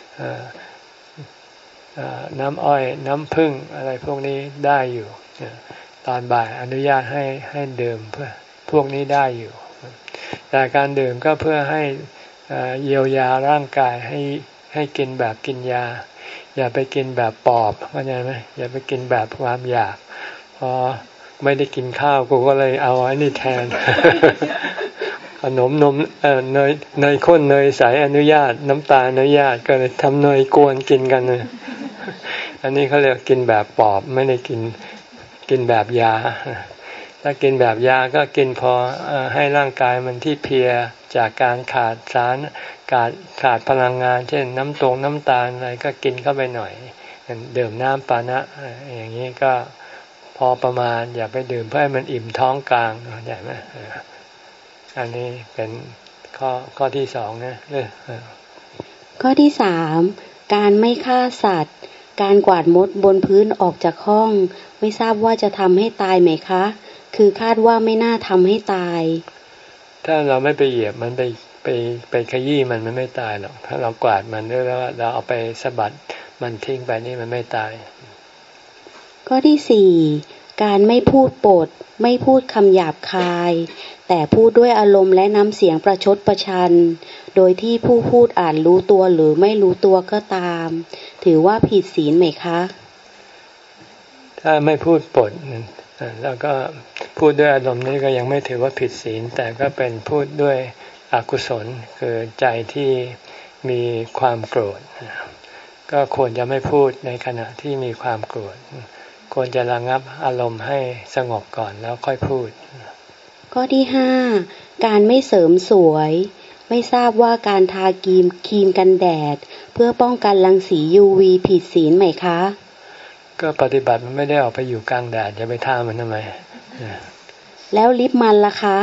น้ำอ้อยน้ำผึ้งอะไรพวกนี้ได้อยู่ตอนบ่ายอนุญาตให้ให้ดื่มเพื่อพวกนี้ได้อยู่แต่การดื่มก็เพื่อให้เยียวยาร่างกายให้ให้กินแบบกินยาอย่าไปกินแบบปอบเข้าใจไหมอย่าไปกินแบบความอยากพอไม่ได้กินข้าวกูก็เลยเอาไอ้นี่แทน ขนมนมเอ่อเนยเนยข้นเนยใสอนุญาตน้ำตาลอนุญาตก็เลยทำเนยกวนกินกันเลย อันนี้เขาเรียกกินแบบปอบไม่ได้กินกินแบบยาถ้ากินแบบยาก็กินพอให้ร่างกายมันที่เพลียจากการขาดสารขาดขาดพลังงานเช่นน้ำตรงน้ำตาลอะไรก็กินเข้าไปหน่อยดื่มน้ำปานะอย่างนี้ก็พอประมาณอย่าไปดื่มเพื่อให้มันอิ่มท้องกลางเข้าใจไหมอันนี้เป็นข้อข้อที่สองนะข้อที่สามการไม่ฆ่าสัตว์การกวาดมดบนพื้นออกจากห้องไม่ทราบว่าจะทำให้ตายไหมคะคือคาดว่าไม่น่าทำให้ตายถ้าเราไม่ไปเหยียบมันไปไปไปขยี้มันมันไม่ตายหรอกถ้าเรากวาดมันด้วยแล้วเราเอาไปสะบัดมันทิ้งไปนี่มันไม่ตายข้อที่สี่การไม่พูดปดไม่พูดคำหยาบคายแต่พูดด้วยอารมณ์และน้ำเสียงประชดประชันโดยที่ผู้พูดอาจรู้ตัวหรือไม่รู้ตัวก็ตามถือว่าผิดศีลไหมคะถ้าไม่พูดปดแล้วก็พูดด้วยอารมณ์นี้ก็ยังไม่ถือว่าผิดศีลแต่ก็เป็นพูดด้วยอกุศลคือใจที่มีความโกรธก็ควรจะไม่พูดในขณะที่มีความโกรธควรจะระงับอารมณ์ให้สงบก่อนแล้วค่อยพูดข้อที่ห้าการไม่เสริมสวยไม่ทราบว่าการทาครีมครีมกันแดดเพื่อป้องกันรังสี ยู วี ผิดศีลไหมคะก็ปฏิบัติมันไม่ได้ออกไปอยู่กลางแดดจะไปทามันทำไมแล้วลิปมันล่ะคะ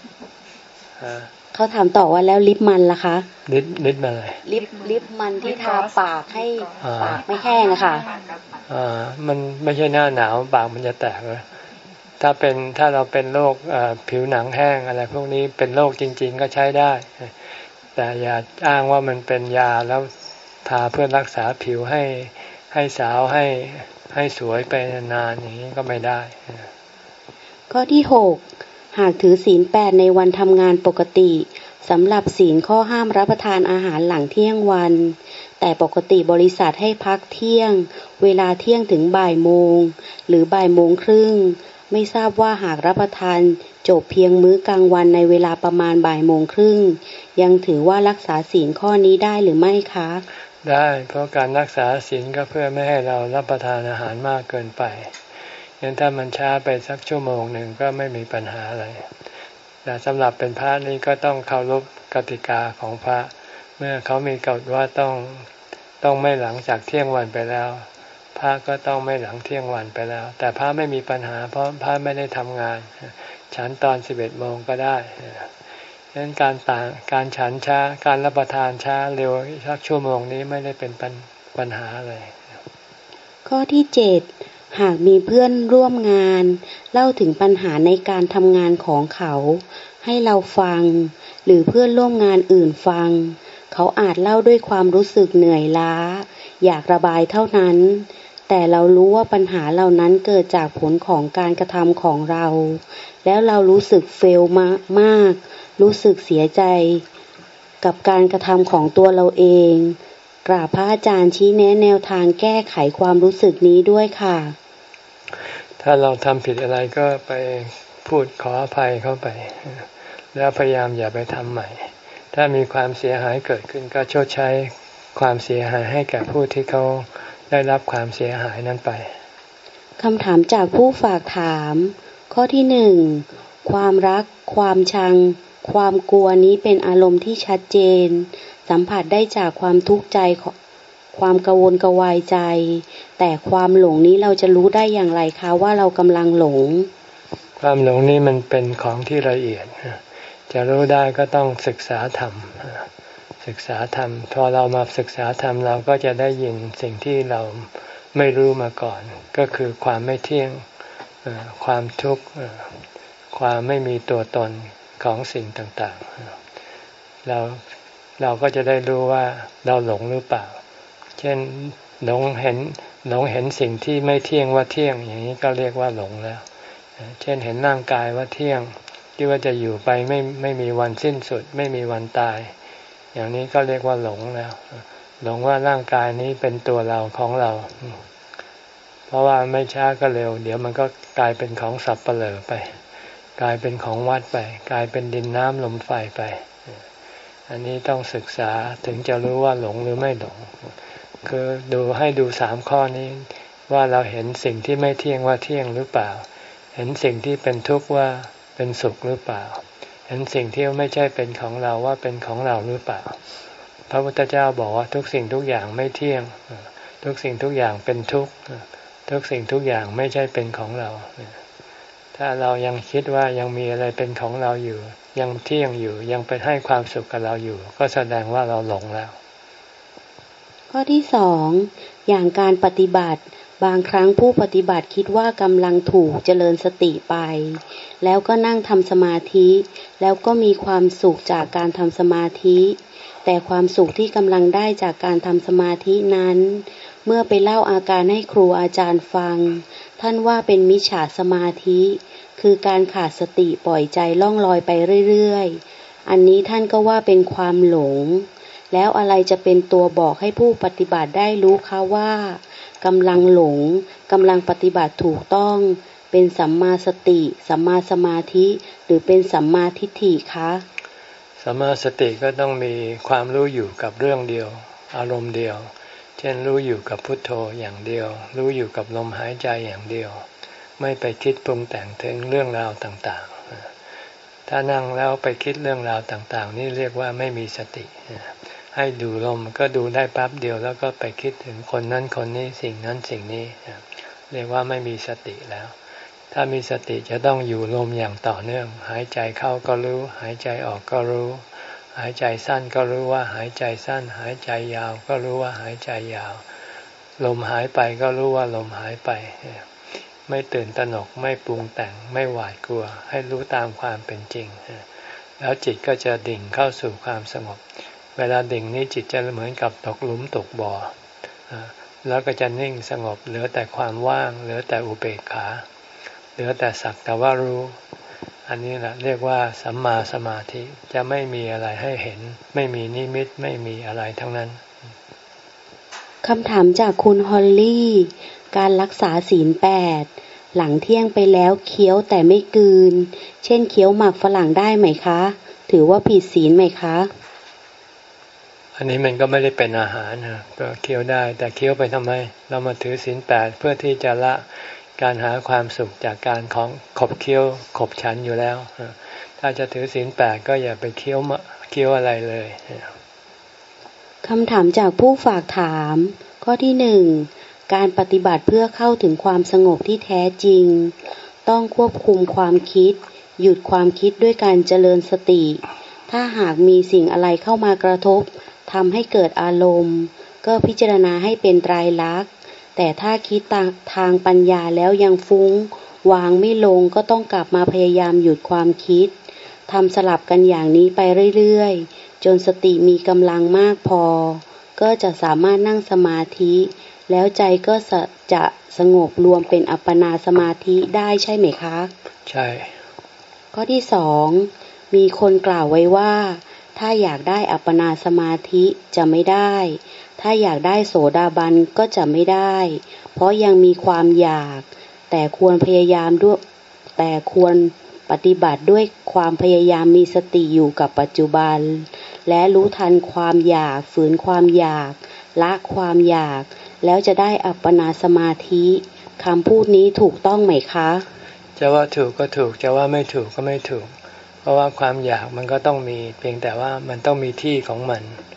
เขาถามต่อว่าแล้วลิปมันล่ะคะลิปลิปอะไรลิปลิปมันที่ทาปากให้ปากไม่แห้งอะค่ะอ่ามันไม่ใช่หน้าหนาวปากมันจะแตกเลยถ้าเป็นถ้าเราเป็นโรคผิวหนังแห้งอะไรพวกนี้เป็นโรคจริงๆก็ใช้ได้แต่อย่าอ้างว่ามันเป็นยาแล้วทาเพื่อรักษาผิวให้ให้สาวให้ให้สวยไปนานๆอย่างนี้ก็ไม่ได้ข้อที่หกหากถือศีลแปดในวันทำงานปกติสำหรับศีลข้อห้ามรับประทานอาหารหลังเที่ยงวันแต่ปกติบริษัทให้พักเที่ยงเวลาเที่ยงถึงบ่ายโมงหรือบ่ายโมงครึ่งไม่ทราบว่าหากรับประทานจบเพียงมื้อกลางวันในเวลาประมาณบ่ายโมงครึ่งยังถือว่ารักษาศีลข้อนี้ได้หรือไม่คะได้เพราะการรักษาศีลก็เพื่อไม่ให้เรารับประทานอาหารมากเกินไปงั้นถ้ามันช้าไปสักชั่วโมงหนึ่งก็ไม่มีปัญหาอะไรแต่สำหรับเป็นพระนี่ก็ต้องเคารพกติกาของพระเมื่อเขามีกฎว่าต้องต้องไม่หลังจากเที่ยงวันไปแล้วพระก็ต้องไม่หลังเที่ยงวันไปแล้วแต่พระไม่มีปัญหาเพราะพระไม่ได้ทำงานฉันตอนสิบเอ็ดโมงก็ได้ฉะนั้นการต่างการฉันช้าการรับประทานช้าเร็วสักชั่วโมงนี้ไม่ได้เป็นปัญหาเลยข้อที่เจ็ดหากมีเพื่อนร่วมงานเล่าถึงปัญหาในการทำงานของเขาให้เราฟังหรือเพื่อนร่วมงานอื่นฟังเขาอาจเล่าด้วยความรู้สึกเหนื่อยล้าอยากระบายเท่านั้นแต่เรารู้ว่าปัญหาเหล่านั้นเกิดจากผลของการกระทำของเราแล้วเรารู้สึกเฟลมากรู้สึกเสียใจกับการกระทำของตัวเราเองกราบพระอาจารย์ชี้แนะแนวทางแก้ไขความรู้สึกนี้ด้วยค่ะถ้าเราทำผิดอะไรก็ไปพูดขออภัยเข้าไปแล้วพยายามอย่าไปทำใหม่ถ้ามีความเสียหายเกิดขึ้นก็ชดใช้ความเสียหายให้แก่ผู้ที่เขาได้รับความเสียหายนั้นไปคำถามจากผู้ฝากถามข้อที่หนึ่งความรักความชังความกลัวนี้เป็นอารมณ์ที่ชัดเจนสัมผัสได้จากความทุกข์ใจความกังวลกวายใจแต่ความหลงนี้เราจะรู้ได้อย่างไรคะว่าเรากำลังหลงความหลงนี้มันเป็นของที่ละเอียดจะรู้ได้ก็ต้องศึกษาธรรมศึกษาธรรมพอเรามาศึกษาธรรมเราก็จะได้ยินสิ่งที่เราไม่รู้มาก่อนก็คือความไม่เที่ยงความทุกข์ความไม่มีตัวตนของสิ่งต่างๆเราเราก็จะได้รู้ว่าเราหลงหรือเปล่าเช่นหลงเห็นหลงเห็นสิ่งที่ไม่เที่ยงว่าเที่ยงอย่างนี้ก็เรียกว่าหลงแล้วเช่นเห็นร่างกายว่าเที่ยงที่ว่าจะอยู่ไปไม่ไม่มีวันสิ้นสุดไม่มีวันตายอย่างนี้ก็เรียกว่าหลงแล้วหลงว่าร่างกายนี้เป็นตัวเราของเราเพราะว่าไม่ช้าก็เร็วเดี๋ยวมันก็กลายเป็นของสับเปลือไปกลายเป็นของวัดไปกลายเป็นดินน้ำลมไฟไปอันนี้ต้องศึกษาถึงจะรู้ว่าหลงหรือไม่หลงคือดูให้ดูสามข้อนี้ว่าเราเห็นสิ่งที่ไม่เที่ยงว่าเที่ยงหรือเปล่าเห็นสิ่งที่เป็นทุกข์ว่าเป็นสุขหรือเปล่าเห็นสิ่งที่ไม่ใช่เป็นของเราว่าเป็นของเราหรือเปล่าพระพุทธเจ้าบอกว่าทุกสิ่งทุกอย่างไม่เที่ยงทุกสิ่งทุกอย่างเป็นทุกข์ทุกสิ่งทุกอย่างไม่ใช่เป็นของเราถ้าเรายังคิดว่ายังมีอะไรเป็นของเราอยู่ยังเที่ยงอยู่ยังเป็นให้ความสุขกับเราอยู่ก็แสดงว่าเราหลงแล้วข้อที่สองอย่างการปฏิบัติบางครั้งผู้ปฏิบัติคิดว่ากำลังถูกเจริญสติไปแล้วก็นั่งทำสมาธิแล้วก็มีความสุขจากการทำสมาธิแต่ความสุขที่กำลังได้จากการทำสมาธินั้นเมื่อไปเล่าอาการให้ครูอาจารย์ฟังท่านว่าเป็นมิจฉาสมาธิคือการขาดสติปล่อยใจล่องลอยไปเรื่อยๆอันนี้ท่านก็ว่าเป็นความหลงแล้วอะไรจะเป็นตัวบอกให้ผู้ปฏิบัติได้รู้คะว่ากำลังหลงกำลังปฏิบัติถูกต้องเป็นสัมมาสติสัมมาสมาธิหรือเป็นสัมมาทิฏฐิคะสัมมาสติก็ต้องมีความรู้อยู่กับเรื่องเดียวอารมณ์เดียวเช่นรู้อยู่กับพุทโธอย่างเดียวรู้อยู่กับลมหายใจอย่างเดียวไม่ไปคิดปรุงแต่งถึงเรื่องราวต่างๆถ้านั่งแล้วไปคิดเรื่องราวต่างๆนี่เรียกว่าไม่มีสติให้ดูลมก็ดูได้แป๊บเดียวแล้วก็ไปคิดถึงคนนั้นคนนี้สิ่งนั้นสิ่งนี้เรียกว่าไม่มีสติแล้วถ้ามีสติจะต้องอยู่ลมอย่างต่อเนื่องหายใจเข้าก็รู้หายใจออกก็รู้หายใจสั้นก็รู้ว่าหายใจสั้นหายใจยาวก็รู้ว่าหายใจยาวลมหายไปก็รู้ว่าลมหายไปไม่ตื่นตระหนกไม่ปรุงแต่งไม่หวาดกลัวให้รู้ตามความเป็นจริงแล้วจิตก็จะดิ่งเข้าสู่ความสงบเวลาดิ่งนี้จิตจะเหมือนกับตกหลุมตกบ่อแล้วก็จะนิ่งสงบเหลือแต่ความว่างเหลือแต่อุเบกขาเหลือแต่สักแต่ว่ารู้อันนี้แหละเรียกว่าสัมมาสมาธิจะไม่มีอะไรให้เห็นไม่มีนิมิตไม่มีอะไรทั้งนั้นคำถามจากคุณฮอลลี่การรักษาศีลแปดหลังเที่ยงไปแล้วเคี้ยวแต่ไม่กลืนเช่นเคี้ยวหมากฝรั่งได้ไหมคะถือว่าผิดศีลไหมคะอันนี้มันก็ไม่ได้เป็นอาหารนะก็เคี้ยวได้แต่เคี้ยวไปทำไมเรามาถือศีลแปดเพื่อที่จะละการหาความสุขจากการของขบเคี้ยวขบฉันอยู่แล้วถ้าจะถือศีลแปดก็อย่าไปเคี้ยวมะเคี้ยวอะไรเลยคำถามจากผู้ฝากถามข้อที่หนึ่งการปฏิบัติเพื่อเข้าถึงความสงบที่แท้จริงต้องควบคุมความคิดหยุดความคิดด้วยการเจริญสติถ้าหากมีสิ่งอะไรเข้ามากระทบทำให้เกิดอารมณ์ก็พิจารณาให้เป็นไตรลักษณ์แต่ถ้าคิดทางปัญญาแล้วยังฟุ้งวางไม่ลงก็ต้องกลับมาพยายามหยุดความคิดทำสลับกันอย่างนี้ไปเรื่อยๆจนสติมีกำลังมากพอก็จะสามารถนั่งสมาธิแล้วใจก็จะสงบรวมเป็นอัปปนาสมาธิได้ใช่ไหมคะใช่ข้อที่สองมีคนกล่าวไว้ว่าถ้าอยากได้อัปปนาสมาธิจะไม่ได้ถ้าอยากได้โสดาบันก็จะไม่ได้เพราะยังมีความอยากแต่ควรพยายามด้วยแต่ควรปฏิบัติด้วยความพยายามมีสติอยู่กับปัจจุบันและรู้ทันความอยากฝืนความอยากละความอยากแล้วจะได้อัปปนาสมาธิคำพูดนี้ถูกต้องไหมคะจะว่าถูกก็ถูกจะว่าไม่ถูกก็ไม่ถูกเพราะว่าความอยากมันก็ต้องมีเพียงแต่ว่ามันต้องมีที่ของมัน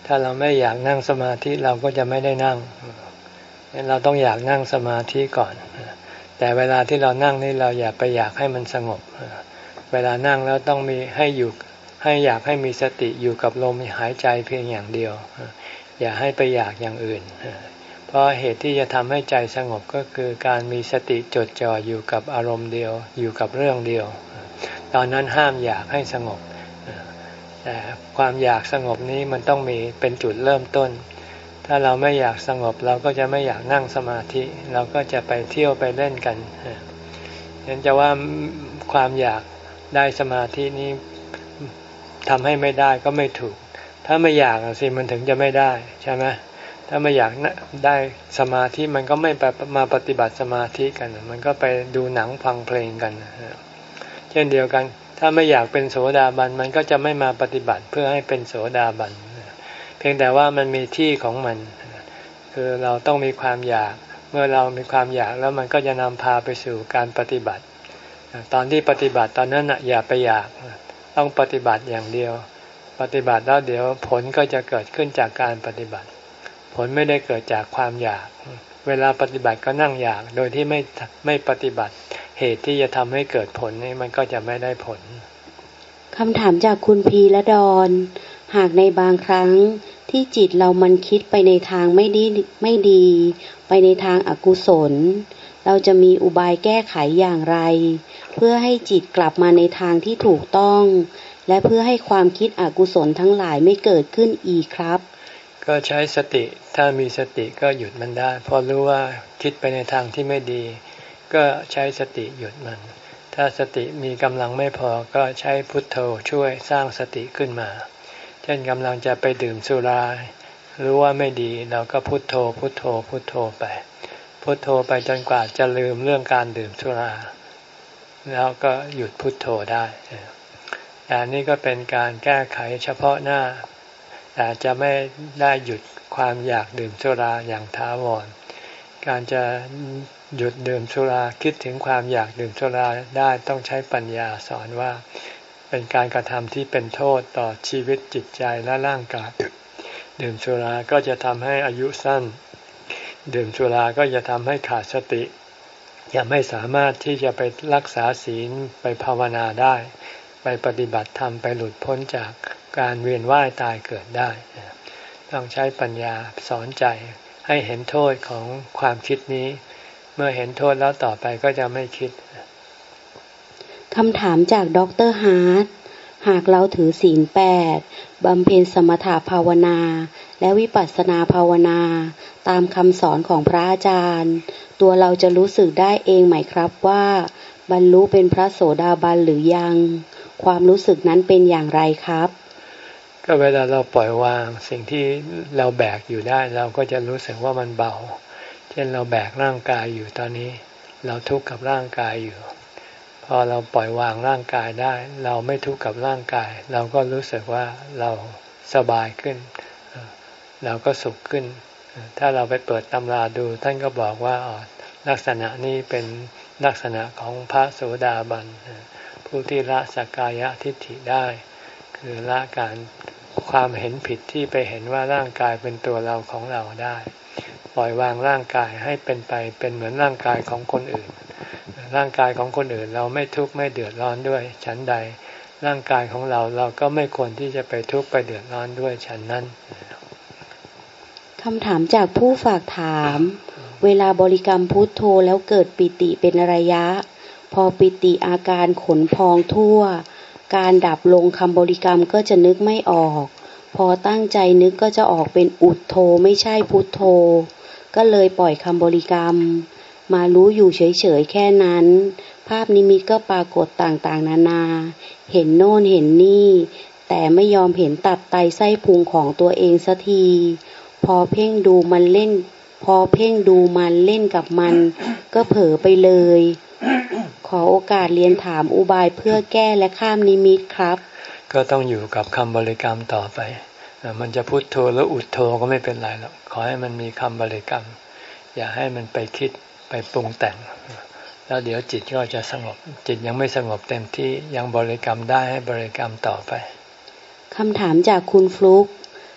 ถ้าเราไม่อยากนั่งสมาธิเราก็จะไม่ได้นั่งเราต้องอยากนั่งสมาธิก่อนแต่เวลาที่เรานั่งนี่เราอย่าไปอยากให้มันสงบเวลานั่งแล้วต้องมีให้อยู่ให้อยากให้มีสติอยู่กับลมหายใจเพียงอย่างเดียวอย่าให้ไปอยากอย่างอื่นเพราะเหตุที่จะทำให้ใจสงบก็คือการมีสติจดจ่ออยู่กับอารมณ์เดียวอยู่กับเรื่องเดียวตอนนั้นห้ามอยากให้สงบแต่ความอยากสงบนี้มันต้องมีเป็นจุดเริ่มต้นถ้าเราไม่อยากสงบเราก็จะไม่อยากนั่งสมาธิเราก็จะไปเที่ยวไปเล่นกันฉะนั้นจะว่าความอยากได้สมาธินี้ทำให้ไม่ได้ก็ไม่ถูกถ้าไม่อยากสิมันถึงจะไม่ได้ใช่ไหมถ้าไม่อยากได้สมาธิมันก็ไม่ไปมาปฏิบัติสมาธิกันมันก็ไปดูหนังฟังเพลงกันเช่นเดียวกันถ้าไม่อยากเป็นโสดาบันมันก็จะไม่มาปฏิบัติเพื่อให้เป็นโสดาบันเพียงแต่ว่ามันมีที่ของมันคือเราต้องมีความอยากเมื่อเรามีความอยากแล้วมันก็จะนำพาไปสู่การปฏิบัติตอนที่ปฏิบัติตอนนั้นอย่าไปอยากต้องปฏิบัติอย่างเดียวปฏิบัติแล้วเดี๋ยวผลก็จะเกิดขึ้นจากการปฏิบัติผลไม่ได้เกิดจากความอยากเวลาปฏิบัติก็นั่งอยากโดยที่ไม่ไม่ปฏิบัติเหตุที่จะทำให้เกิดผลนี่มันก็จะไม่ได้ผลคำถามจากคุณพีละดอนหากในบางครั้งที่จิตเรามันคิดไปในทางไม่ดีไม่ดีไปในทางอกุศลเราจะมีอุบายแก้ไขอย่างไรเพื่อให้จิตกลับมาในทางที่ถูกต้องและเพื่อให้ความคิดอกุศลทั้งหลายไม่เกิดขึ้นอีกครับก็ใช้สติถ้ามีสติก็หยุดมันได้พอรู้ว่าคิดไปในทางที่ไม่ดีก็ใช้สติหยุดมันถ้าสติมีกำลังไม่พอก็ใช้พุทโธช่วยสร้างสติขึ้นมาเช่นกำลังจะไปดื่มสุรารู้ว่าไม่ดีเราก็พุทโธพุทโธพุทโธไปพุทโธไปจนกว่าจะลืมเรื่องการดื่มสุราแล้วก็หยุดพุทโธได้แต่นี่ก็เป็นการแก้ไขเฉพาะหน้าแต่จะไม่ได้หยุดความอยากดื่มสุราอย่างถาวรการจะหยุดดื่มสุราคิดถึงความอยากดื่มสุราได้ต้องใช้ปัญญาสอนว่าเป็นการกระทำที่เป็นโทษต่อชีวิตจิตใจและร่างกายดื่มสุราก็จะทำให้อายุสั้นดื่มสุราก็จะทำให้ขาดสติจะไม่สามารถที่จะไปรักษาศีลไปภาวนาได้ไปปฏิบัติธรรมไปหลุดพ้นจากการเวียนว่ายตายเกิดได้ต้องใช้ปัญญาสอนใจให้เห็นโทษของความคิดนี้เมื่อเห็นโทษแล้วต่อไปก็จะไม่คิดคำถามจากดร.ฮาร์ทหากเราถือศีลแปดบำเพ็ญสมถภาวนาและวิปัสสนาภาวนาตามคำสอนของพระอาจารย์ตัวเราจะรู้สึกได้เองไหมครับว่าบรรลุเป็นพระโสดาบันหรือยังความรู้สึกนั้นเป็นอย่างไรครับก็เวลาเราปล่อยวางสิ่งที่เราแบกอยู่ได้เราก็จะรู้สึกว่ามันเบาเช่นเราแบกร่างกายอยู่ตอนนี้เราทุกข์กับร่างกายอยู่พอเราปล่อยวางร่างกายได้เราไม่ทุกข์กับร่างกายเราก็รู้สึกว่าเราสบายขึ้นเราก็สุขขึ้นถ้าเราไปเปิดตำราดูท่านก็บอกว่าอ๋อลักษณะนี้เป็นลักษณะของพระโสดาบันผู้ที่ละสักกายทิฏฐิได้คือละการความเห็นผิดที่ไปเห็นว่าร่างกายเป็นตัวเราของเราได้ปล่อยวางร่างกายให้เป็นไปเป็นเหมือนร่างกายของคนอื่นร่างกายของคนอื่นเราไม่ทุกข์ไม่เดือดร้อนด้วยฉันใดร่างกายของเราเราก็ไม่ควรที่จะไปทุกข์ไปเดือดร้อนด้วยฉันนั้นคำถามจากผู้ฝากถามเวลาบริกรรมพุทโธแล้วเกิดปิติเป็นระยะพอปิติอาการขนพองทั่วการดับลงคำบริกรรมก็จะนึกไม่ออกพอตั้งใจนึกก็จะออกเป็นอุทโธไม่ใช่พุทโธก็เลยปล่อยคำบริกรรมมารู้อยู่เฉยๆแค่นั้นภาพนิมิตก็ปรากฏต่างๆนานาเห็นโน่นเห็นนี่แต่ไม่ยอมเห็นตับไตไส้พุงของตัวเองสักทีพอเพ่งดูมันเล่นพอเพ่งดูมันเล่นกับมันก็เผลอไปเลยขอโอกาสเรียนถามอุบายเพื่อแก้และข้ามนิมิตครับก็ต้องอยู่กับคำบริกรรมต่อไปมันจะพุทโธหรืออุทโธก็ไม่เป็นไรหรอกขอให้มันมีคำบริกรรมอย่าให้มันไปคิดไปปรุงแต่งแล้วเดี๋ยวจิตก็จะสงบจิตยังไม่สงบเต็มที่ยังบริกรรมได้ให้บริกรรมต่อไปคำถามจากคุณฟลุ๊ก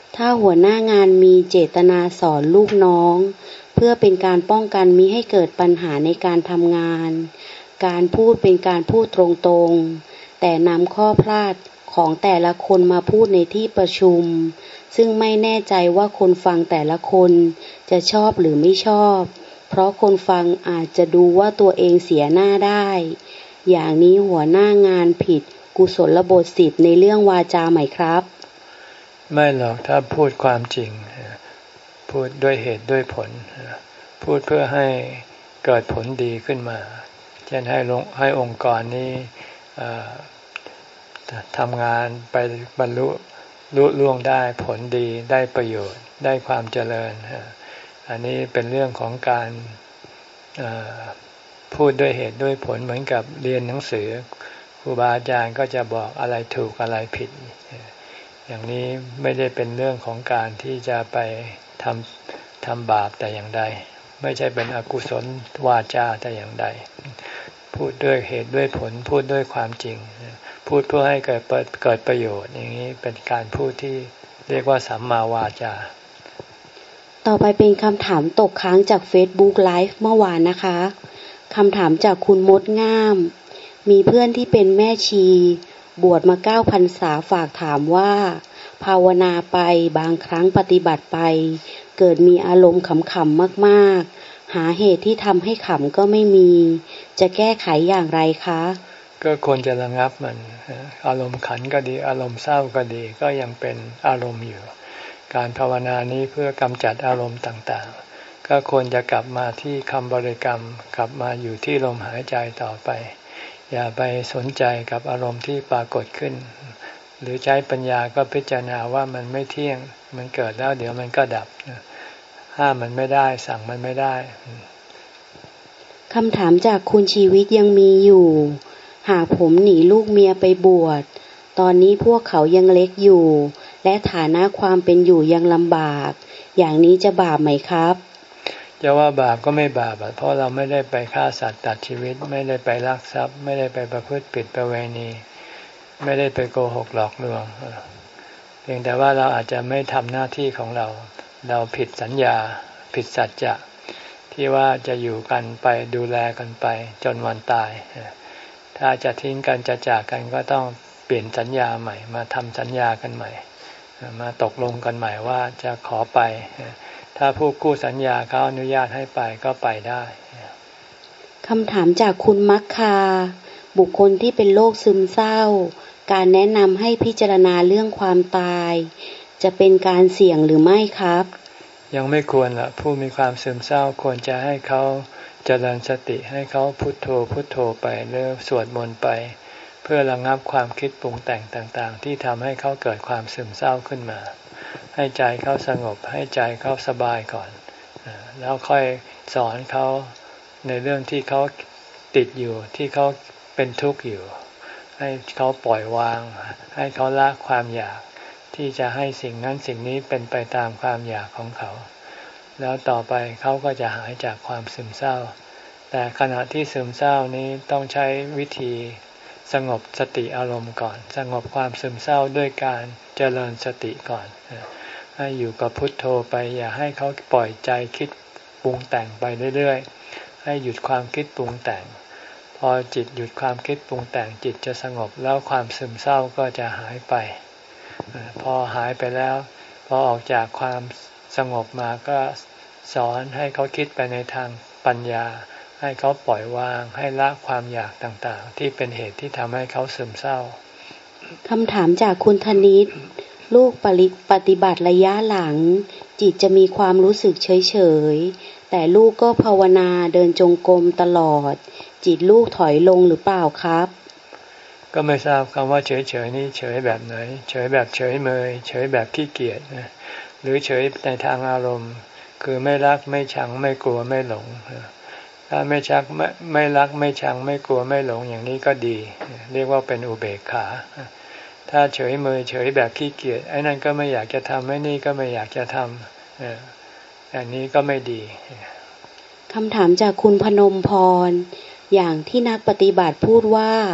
ถ้าหัวหน้างานมีเจตนาสอนลูกน้องเพื่อเป็นการป้องกันมิให้เกิดปัญหาในการทำงานการพูดเป็นการพูดตรงๆแต่นำข้อพลาดของแต่ละคนมาพูดในที่ประชุมซึ่งไม่แน่ใจว่าคนฟังแต่ละคนจะชอบหรือไม่ชอบเพราะคนฟังอาจจะดูว่าตัวเองเสียหน้าได้อย่างนี้หัวหน้างานผิดกุศลบทสิบในเรื่องวาจาไหมครับไม่หรอกถ้าพูดความจริงพูดด้วยเหตุด้วยผลพูดเพื่อให้เกิดผลดีขึ้นมาเช่นให้ลงให้องค์กรนี้ทำงานไปบรรลุลุล่วงได้ผลดีได้ประโยชน์ได้ความเจริญอันนี้เป็นเรื่องของการพูดด้วยเหตุด้วยผลเหมือนกับเรียนหนังสือครูบาอาจารย์ก็จะบอกอะไรถูกอะไรผิดอย่างนี้ไม่ได้เป็นเรื่องของการที่จะไปทำทำบาปแต่อย่างใดไม่ใช่เป็นอกุศลวาจาแต่อย่างใดพูดด้วยเหตุด้วยผลพูดด้วยความจริงพูดเพื่อให้เกิดเกิดประโยชน์อย่างนี้เป็นการพูดที่เรียกว่าสัมมาวาจาต่อไปเป็นคำถามตกค้างจาก Facebook Live เมื่อวานนะคะคำถามจากคุณมดง่ามมีเพื่อนที่เป็นแม่ชีบวชมาเก้าพรรษาฝากถามว่าภาวนาไปบางครั้งปฏิบัติไปเกิดมีอารมณ์ขำๆมากๆหาเหตุที่ทำให้ขำก็ไม่มีจะแก้ไขอย่างไรคะก็ควรจะระงับมันอารมณ์ขันก็ดีอารมณ์เศร้าก็ดีก็ยังเป็นอารมณ์อยู่การภาวนานี้เพื่อกำจัดอารมณ์ต่างๆก็ควรจะกลับมาที่คำบริกรรมกลับมาอยู่ที่ลมหายใจต่อไปอย่าไปสนใจกับอารมณ์ที่ปรากฏขึ้นหรือใช้ปัญญาก็พิจารณาว่ามันไม่เที่ยงมันเกิดแล้วเดี๋ยวมันก็ดับห้ามมันไม่ได้สั่งมันไม่ได้คำถามจากคุณชีวิตยังมีอยู่หากผมหนีลูกเมียไปบวชตอนนี้พวกเขายังเล็กอยู่และฐานะความเป็นอยู่ยังลำบากอย่างนี้จะบาปไหมครับจะว่าบาปก็ไม่บาปเพราะเราไม่ได้ไปฆ่าสัตว์ตัดชีวิตไม่ได้ไปลักทรัพย์ไม่ได้ไปประพฤติผิดประเวณีไม่ได้ไปโกหกหลอกลวงเพียงแต่ว่าเราอาจจะไม่ทำหน้าที่ของเราเราผิดสัญญาผิดสัจจะที่ว่าจะอยู่กันไปดูแลกันไปจนวันตายถ้าจะทิ้งกันจะจากกันก็ต้องเปลี่ยนสัญญาใหม่มาทำสัญญากันใหม่มาตกลงกันใหม่ว่าจะขอไปถ้าผู้กู้สัญญาเขาอนุญาตให้ไปก็ไปได้คำถามจากคุณมัคคาบุคคลที่เป็นโรคซึมเศร้าการแนะนำให้พิจารณาเรื่องความตายจะเป็นการเสี่ยงหรือไม่ครับยังไม่ควรล่ะผู้มีความซึมเศร้าควรจะให้เขาเจริญสติให้เขาพุทโธพุทโธไปหรือสวดมนต์ไปเพื่อระงับความคิดปรุงแต่งต่างๆที่ทำให้เขาเกิดความซึมเศร้าขึ้นมาให้ใจเขาสงบให้ใจเขาสบายก่อนแล้วค่อยสอนเขาในเรื่องที่เขาติดอยู่ที่เขาเป็นทุกข์อยู่ให้เขาปล่อยวางให้เขาละความอยากที่จะให้สิ่งนั้นสิ่งนี้เป็นไปตามความอยากของเขาแล้วต่อไปเขาก็จะหายจากความซึมเศร้าแต่ขณะที่ซึมเศร้านี้ต้องใช้วิธีสงบสติอารมณ์ก่อนสงบความซึมเศร้าด้วยการเจริญสติก่อนให้อยู่กับพุทโธไปอย่าให้เขาปล่อยใจคิดปรุงแต่งไปเรื่อยๆให้หยุดความคิดปรุงแต่งพอจิตหยุดความคิดปรุงแต่งจิตจะสงบแล้วความซึมเศร้าก็จะหายไปพอหายไปแล้วพอออกจากความสงบมาก็สอนให้เขาคิดไปในทางปัญญาให้เขาปล่อยวางให้ละความอยากต่างๆที่เป็นเหตุที่ทำให้เขาซึมเศร้าคำถามจากคุณธนิตลูกปฏิบัติระยะหลังจิตจะมีความรู้สึกเฉยๆแต่ลูกก็ภาวนาเดินจงกรมตลอดจิตลูกถอยลงหรือเปล่าครับก็ไม่ทราบคำว่าเฉยๆนี่เฉยแบบไหนเฉยแบบเฉยเมยเฉยแบบขี้เกียจหรือเฉยในทางอารมณ์คือไม่รักไม่ชังไม่กลัวไม่หลงถ้าไม่ชักไม่ไม่รักไม่ชังไม่กลัวไม่หลงอย่างนี้ก็ดีเรียกว่าเป็นอุเบกขาถ้าเฉยเมยเฉยแบบขี้เกียจไอ้นั่นก็ไม่อยากจะทำไอ้นี่ก็ไม่อยากจะทำอันนี้ก็ไม่ดีคำถามจากคุณพนมพรอย่างที่นักปฏิบัติพูดว่า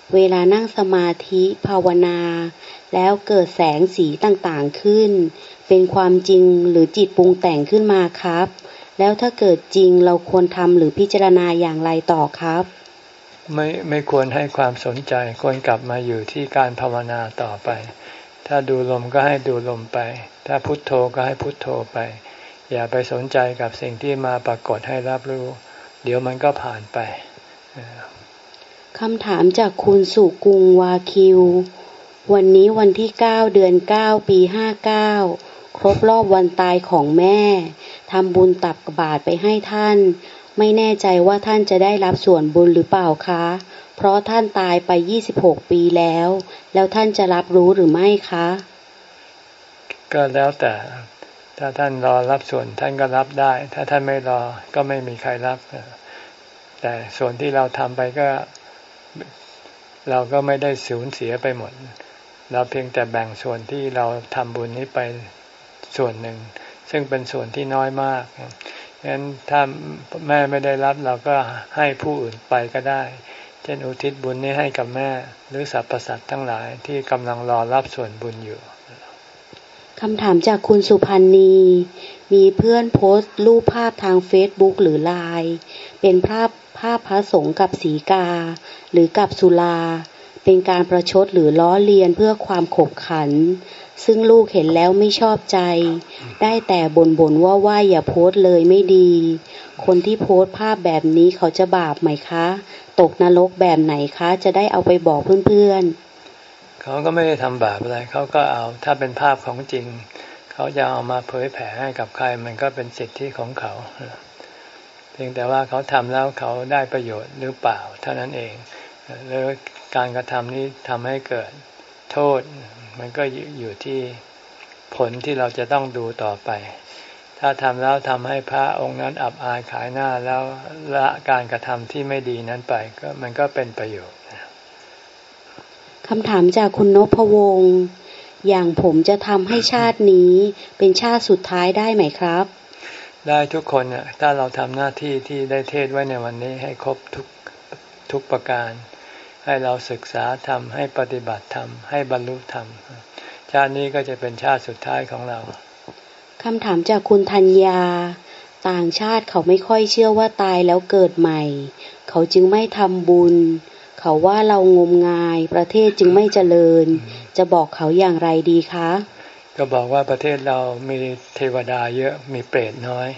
เวลานั่งสมาธิภาวนาแล้วเกิดแสงสีต่างๆขึ้นเป็นความจริงหรือจิตปรุงแต่งขึ้นมาครับแล้วถ้าเกิดจริงเราควรทำหรือพิจารณาอย่างไรต่อครับไม่ไม่ควรให้ความสนใจควรกลับมาอยู่ที่การภาวนาต่อไปถ้าดูลมก็ให้ดูลมไปถ้าพุทโธก็ให้พุทโธไปอย่าไปสนใจกับสิ่งที่มาปรากฏให้รับรู้เดี๋ยวมันก็ผ่านไปคำถามจากคุณสุกุงวาคิววันนี้วันที่เก้าเดือนเก้าปีห้าเก้าครบรอบวันตายของแม่ทำบุญตักบาตรไปให้ท่านไม่แน่ใจว่าท่านจะได้รับส่วนบุญหรือเปล่าคะเพราะท่านตายไปยี่สิบหกปีแล้วแล้วท่านจะรับรู้หรือไม่คะก็แล้วแต่ถ้าท่านรอรับส่วนท่านก็รับได้ถ้าท่านไม่รอก็ไม่มีใครรับแต่ส่วนที่เราทำไปก็เราก็ไม่ได้สูญเสียไปหมดเราเพียงแต่แบ่งส่วนที่เราทำบุญนี้ไปส่วนหนึ่งซึ่งเป็นส่วนที่น้อยมากงั้นถ้าแม่ไม่ได้รับเราก็ให้ผู้อื่นไปก็ได้เช่นอุทิศบุญนี้ให้กับแม่หรือสรรพสัตว์ทั้งหลายที่กำลังรอรับส่วนบุญอยู่คำถามจากคุณสุพันธ์นีมีเพื่อนโพสต์รูปภาพทางเฟซบุ๊กหรือไลน์เป็นภาพภาพพระสงฆ์กับสีกาหรือกับสุราเป็นการประชดหรือล้อเลียนเพื่อความขบขันซึ่งลูกเห็นแล้วไม่ชอบใจได้แต่บ่นๆว่าว่าอย่าโพสต์เลยไม่ดีคนที่โพสต์ภาพแบบนี้เขาจะบาปไหมคะตกนรกแบบไหนคะจะได้เอาไปบอกเพื่อนๆเขาก็ไม่ได้ทำบาปอะไรเขาก็เอาถ้าเป็นภาพของจริงเขาจะเอามาเผยแผ่ให้กับใครมันก็เป็นสิทธิของเขาเพียงแต่ว่าเขาทำแล้วเขาได้ประโยชน์หรือเปล่าเท่านั้นเองหรือการกระทำนี้ทำให้เกิดโทษมันก็อยู่ที่ผลที่เราจะต้องดูต่อไปถ้าทำแล้วทำให้พระองค์นั้นอับอายขายหน้าแล้วละการกระทำที่ไม่ดีนั้นไปก็มันก็เป็นประโยชน์คำถามจากคุณนพวงศ์อย่างผมจะทำให้ชาตินี้เป็นชาติสุดท้ายได้ไหมครับได้ทุกคนเนี่ยถ้าเราทำหน้าที่ที่ได้เทศไว้ในวันนี้ให้ครบทุกทุกประการให้เราศึกษาธรรมให้ปฏิบัติธรรมให้บรรลุธรรมชาตินี้ก็จะเป็นชาติสุดท้ายของเราคำถามจากคุณธัญญาต่างชาติเขาไม่ค่อยเชื่อว่าตายแล้วเกิดใหม่เขาจึงไม่ทำบุญเขาว่าเรางมงายประเทศจึงไม่เจริญจะบอกเขาอย่างไรดีคะก็บอกว่าประเทศเรามีเทวดาเยอะมีเปรตน้อย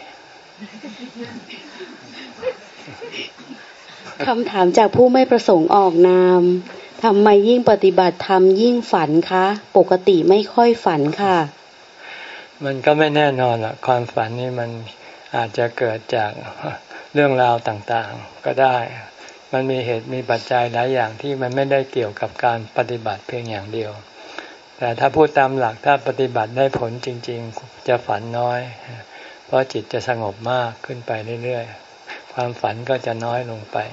คำถามจากผู้ไม่ประสงค์ออกนามทำไมยิ่งปฏิบัติธรรมยิ่งฝันคะปกติไม่ค่อยฝันค่ะมันก็ไม่แน่นอนล่ะความฝันนี่มันอาจจะเกิดจากเรื่องราวต่างๆก็ได้มันมีเหตุมีปัจจัยหลายอย่างที่มันไม่ได้เกี่ยวกับการปฏิบัติเพียงอย่างเดียวแต่ถ้าพูดตามหลักถ้าปฏิบัติได้ผลจริงๆจะฝันน้อยเพราะจิตจะสงบมากขึ้นไปเรื่อยๆความฝันก็จะน้อยลงไป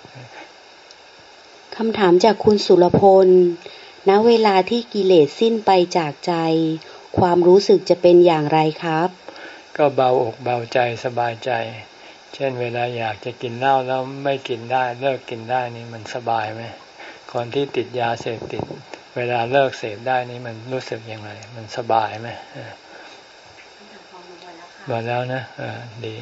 คำถามจากคุณสุรพลณเวลาที่กิเลสสิ้นไปจากใจความรู้สึกจะเป็นอย่างไรครับก็เบาอกเบาใจสบายใจเช่นเวลาอยากจะกินเหล้าแล้วไม่กินได้เลิกกินได้นี่มันสบายไหมคนที่ติดยาเสพติดเวลาเลิกเสพได้นี่มันรู้สึกอย่างไรมันสบายไหมหมดแล้วนะอ่าดี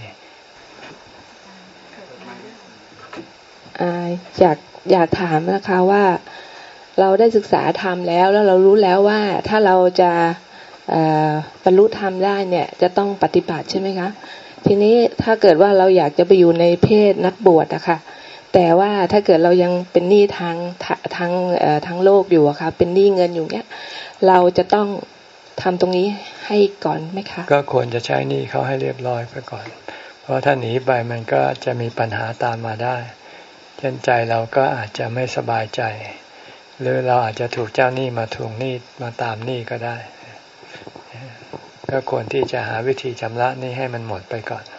อยากอยากถามนะคะว่าเราได้ศึกษาธรรมแล้วแล้วเรารู้แล้วว่าถ้าเราจะบรรลุธรรมได้เนี่ยจะต้องปฏิบัติใช่ไหมคะทีนี้ถ้าเกิดว่าเราอยากจะไปอยู่ในเพศนักบวชอะค่ะแต่ว่าถ้าเกิดเรายังเป็นหนี้ทางทางทางโลกอยู่อะค่ะเป็นหนี้เงินอยู่เนี้ยเราจะต้องทำตรงนี้ให้ก่อนไหมคะก็ควรจะใช้หนี้เขาให้เรียบร้อยไปก่อนเพราะถ้าหนีไปมันก็จะมีปัญหาตามมาได้เช่นใจเราก็อาจจะไม่สบายใจหรือเราอาจจะถูกเจ้าหนี้มาทวงหนี้มาตามหนี้ก็ได้ก็ควรที่จะหาวิธีชำระหนี้ให้มันหมดไปก่อน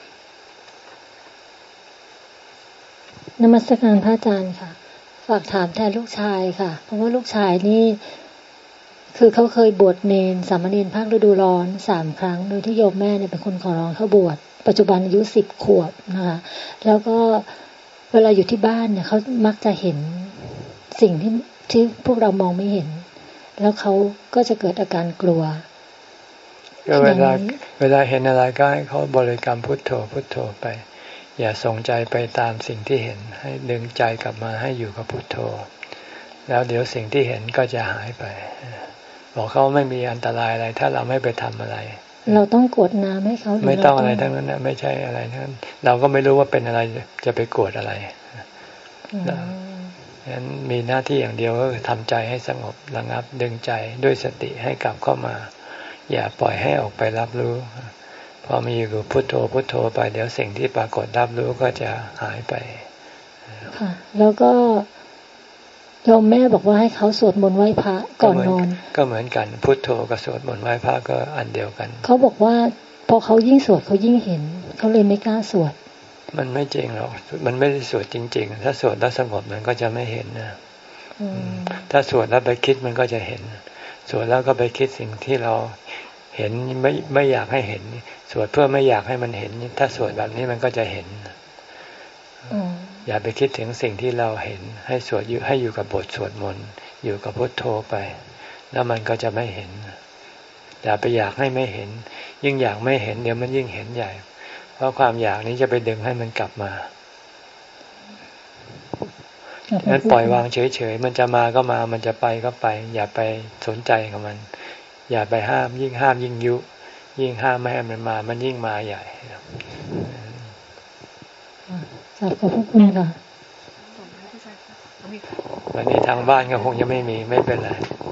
นมัสการพระอาจารย์ค่ะฝากถามแทนลูกชายค่ะเพราะว่าลูกชายนี่คือเขาเคยบวชเนรสามเณรภาคฤดูร้อนสามครั้งโดยที่โยมแม่เนี่ยเป็นคนขอร้องเขาบวชปัจจุบันอายุสิบขวบนะคะแล้วก็เวลาอยู่ที่บ้านเนี่ยเขามักจะเห็นสิ่งที่ที่พวกเรามองไม่เห็นแล้วเขาก็จะเกิดอาการกลัวก็เวลาเวลาเห็นอะไรก็ให้เขาบริกรรมพุทโธพุทโธไปอย่าส่งใจไปตามสิ่งที่เห็นให้ดึงใจกลับมาให้อยู่กับพุทโธแล้วเดี๋ยวสิ่งที่เห็นก็จะหายไปบอกเขาไม่มีอันตรายอะไรถ้าเราไม่ไปทำอะไรเราต้องกรวดน้ำให้เขาไม่ต้องอะไรทั้งนั้นนะไม่ใช่อะไรทั้งนั้นเราก็ไม่รู้ว่าเป็นอะไรจะไปกรวดอะไรดังนั้นมีหน้าที่อย่างเดียวก็คือทำใจให้สงบระงับดึงใจด้วยสติให้กลับเข้ามาอย่าปล่อยให้ออกไปรับรู้พอมีอยู่พุทโธพุทโธไปเดี๋ยวสิ่งที่ปรากฏรับรู้ก็จะหายไปค่ะแล้วก็โยมแม่บอกว่าให้เขาสวดมนต์ไหว้พระก่อนนอนก็เหมือนกันพุทโธกับสวดมนต์ไหว้พระก็อันเดียวกันเขาบอกว่าพอเขายิ่งสวดเขายิ่งเห็นเขาเลยไม่กล้าสวดมันไม่จริงหรอกมันไม่ได้สวดจริงๆถ้าสวดแล้วสงบมันก็จะไม่เห็นนะถ้าสวดแล้วไปคิดมันก็จะเห็นสวดแล้วก็ไปคิดสิ่งที่เราเห็นไม่ไม่อยากให้เห็นสวดเพื่อไม่อยากให้มันเห็นถ้าสวดแบบนี้มันก็จะเห็นอย่าไปคิดถึงสิ่งที่เราเห็นให้สวดอยู่ให้อยู่กับบทสวดมนต์อยู่กับพุทโธไปแล้วมันก็จะไม่เห็นอย่าไปอยากให้ไม่เห็นยิ่งอยากไม่เห็นเดี๋ยวมันยิ่งเห็นใหญ่เพราะความอยากนี้จะไปดึงให้มันกลับมางั้นปล่อยวางเฉยๆมันจะมาก็มามันจะไปก็ไปอย่าไปสนใจกับมันอย่าไปห้ามยิ่งห้ามยิ่งยุยิ่งห้ามไม่ให้มันมามันยิ่งมาใหญ่ขอบคุณค่ะวันนี้ทางบ้านก็คงจะไม่มีไม่เป็นไร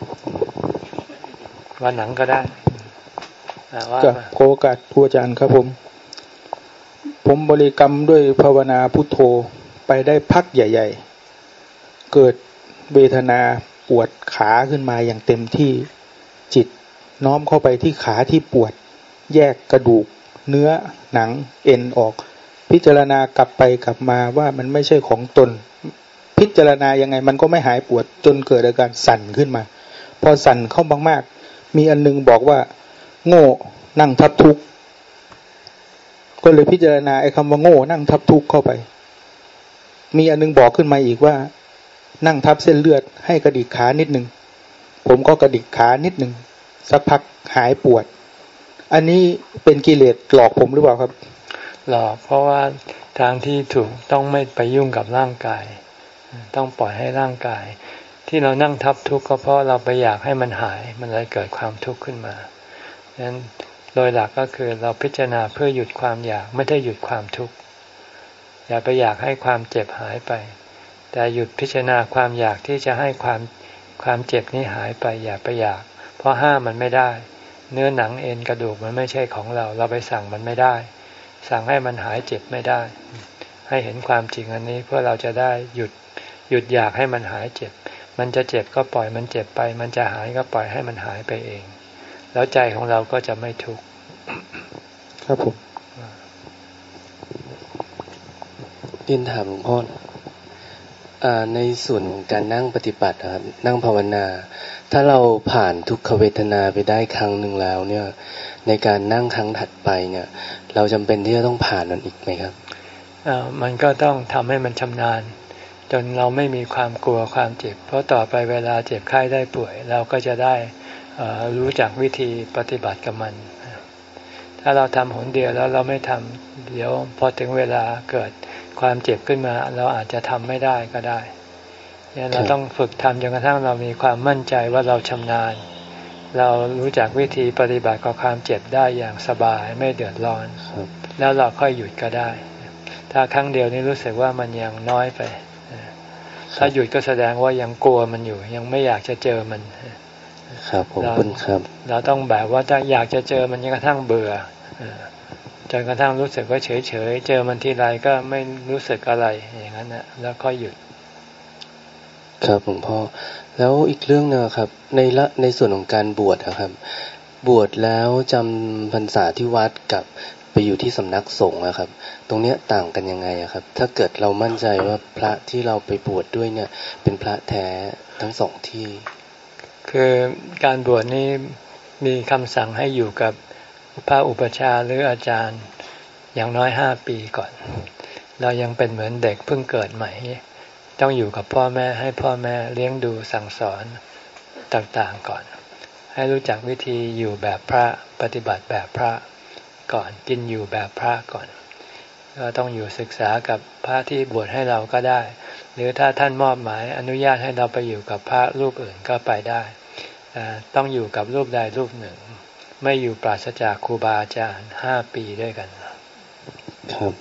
วันหนังก็ได้จะโอกาสครูอาจารย์ครับผมผมบริกรรมด้วยภาวนาพุทโธไปได้พักใหญ่ๆเกิดเวทนาปวดขาขึ้นมาอย่างเต็มที่จิตน้อมเข้าไปที่ขาที่ปวดแยกกระดูกเนื้อหนังเอ็นออกพิจารณากลับไปกลับมาว่ามันไม่ใช่ของตนพิจารณายังไงมันก็ไม่หายปวดจนเกิดอาการสั่นขึ้นมาพอสั่นเข้ามากๆมีอันนึงบอกว่าโง่นั่งทับทุกข์ก็เลยพิจารณาไอ้คำว่าโง่นั่งทับทุกข์เข้าไปมีอันนึงบอกขึ้นมาอีกว่านั่งทับเส้นเลือดให้กระดิกขานิดนึงผมก็กระดิกขานิดนึงสักพักหายปวดอันนี้เป็นกิเลสหลอกผมหรือเปล่าครับหลอกเพราะว่าทางที่ถูกต้องไม่ไปยุ่งกับร่างกายต้องปล่อยให้ร่างกายที่เรานั่งทับทุกข์ก็เพราะเราไปอยากให้มันหายมันเลยเกิดความทุกข์ขึ้นมาดังนั้นโดยหลักก็คือเราพิจารณาเพื่อหยุดความอยากไม่ได้หยุดความทุกข์อย่าไปอยากให้ความเจ็บหายไปแต่หยุดพิจารณาความอยากที่จะให้ความความเจ็บนี้หายไปอย่าไปอยากเพราะห้ามมันไม่ได้เนื้อหนังเอ็นกระดูกมันไม่ใช่ของเราเราไปสั่งมันไม่ได้สั่งให้มันหายเจ็บไม่ได้ให้เห็นความจริงอันนี้เพื่อเราจะได้หยุดหยุดอยากให้มันหายเจ็บมันจะเจ็บก็ปล่อยมันเจ็บไปมันจะหายก็ปล่อยให้มันหายไปเองแล้วใจของเราก็จะไม่ทุกข์ครับผมเรียนถามหลวงพ่อในส่วนของการนั่งปฏิบัติครับนั่งภาวนาถ้าเราผ่านทุกขเวทนาไปได้ครั้งหนึ่งแล้วเนี่ยในการนั่งครั้งถัดไปเนี่ยเราจำเป็นที่จะต้องผ่านมันอีกไหมครับอ่ามันก็ต้องทำให้มันชำนาญจนเราไม่มีความกลัวความเจ็บเพราะต่อไปเวลาเจ็บไข้ได้ป่วยเราก็จะได้รู้จักวิธีปฏิบัติกับมันถ้าเราทำหนเดียวแล้วเราไม่ทำเดี๋ยวพอถึงเวลาเกิดความเจ็บขึ้นมาเราอาจจะทำไม่ได้ก็ได้เนี่ยเราต้องฝึกทำจนกระทั่งเรามีความมั่นใจว่าเราชำนาญเรารู้จักวิธีปฏิบัติกับความเจ็บได้อย่างสบายไม่เดือดร้อนแล้วเราค่อยหยุดก็ได้ถ้าครั้งเดียวนี้รู้สึกว่ามันยังน้อยไปถ้าหยุดก็แสดงว่ายังกลัวมันอยู่ยังไม่อยากจะเจอมันครับผมคุณครับเราต้องแบบว่าถ้าอยากจะเจอมันจนกระทั่งเบื่อจนกระทั่งรู้สึกว่าเฉยเฉยเจอมันทีไรก็ไม่รู้สึกอะไรอย่างนั้นนะแล้วค่อยหยุดครับหลวงพ่อแล้วอีกเรื่องนึงครับในละในส่วนของการบวชนะครับบวชแล้วจำพรรษาที่วัดกับไปอยู่ที่สำนักสงฆ์นะครับตรงเนี้ยต่างกันยังไงครับถ้าเกิดเรามั่นใจว่าพระที่เราไปบวชด้วยเนี่ยเป็นพระแท้ทั้งสองที่คือการบวชนี้มีคำสั่งให้อยู่กับพระอุปัชฌาย์หรืออาจารย์อย่างน้อยห้าปีก่อนเรายังเป็นเหมือนเด็กเพิ่งเกิดใหม่แต้องอยู่กับพ่อแม่ให้พ่อแม่เลี้ยงดูสั่งสอนต่างๆก่อนให้รู้จักวิธีอยู่แบบพระปฏิบัติแบบพระก่อนกินอยู่แบบพระก่อนก็ต้องอยู่ศึกษากับพระที่บวชให้เราก็ได้หรือถ้าท่านมอบหมายอนุญาตให้เราไปอยู่กับพระรูปอื่นก็ไปได้ต้องอยู่กับรูปใดรูปหนึ่งไม่อยู่ปราศจากครูบาอาจารย์ห้าปีด้วยกันครับ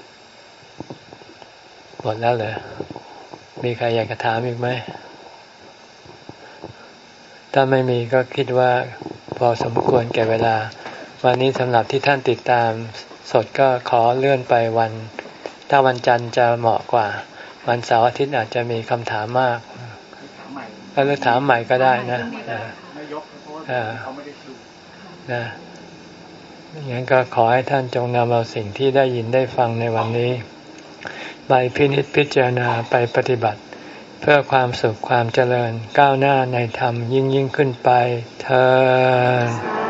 หมดแล้วเหรอมีใครอยากจะถามอีกไหมถ้าไม่มีก็คิดว่าพอสมควรแก่เวลาวันนี้สำหรับที่ท่านติดตามสดก็ขอเลื่อนไปวันถ้าวันจันทร์จะเหมาะกว่าวันเสาร์อาทิตย์อาจจะมีคำถามมากก็เลือกถามใหม่ก็ได้นะนะอย่างนั้นก็ขอให้ท่านจงนำเอาสิ่งที่ได้ยินได้ฟังในวันนี้ไปพินิจพิจารณาไปปฏิบัติเพื่อความสุขความเจริญก้าวหน้าในธรรมยิ่งยิ่งขึ้นไปเทอญ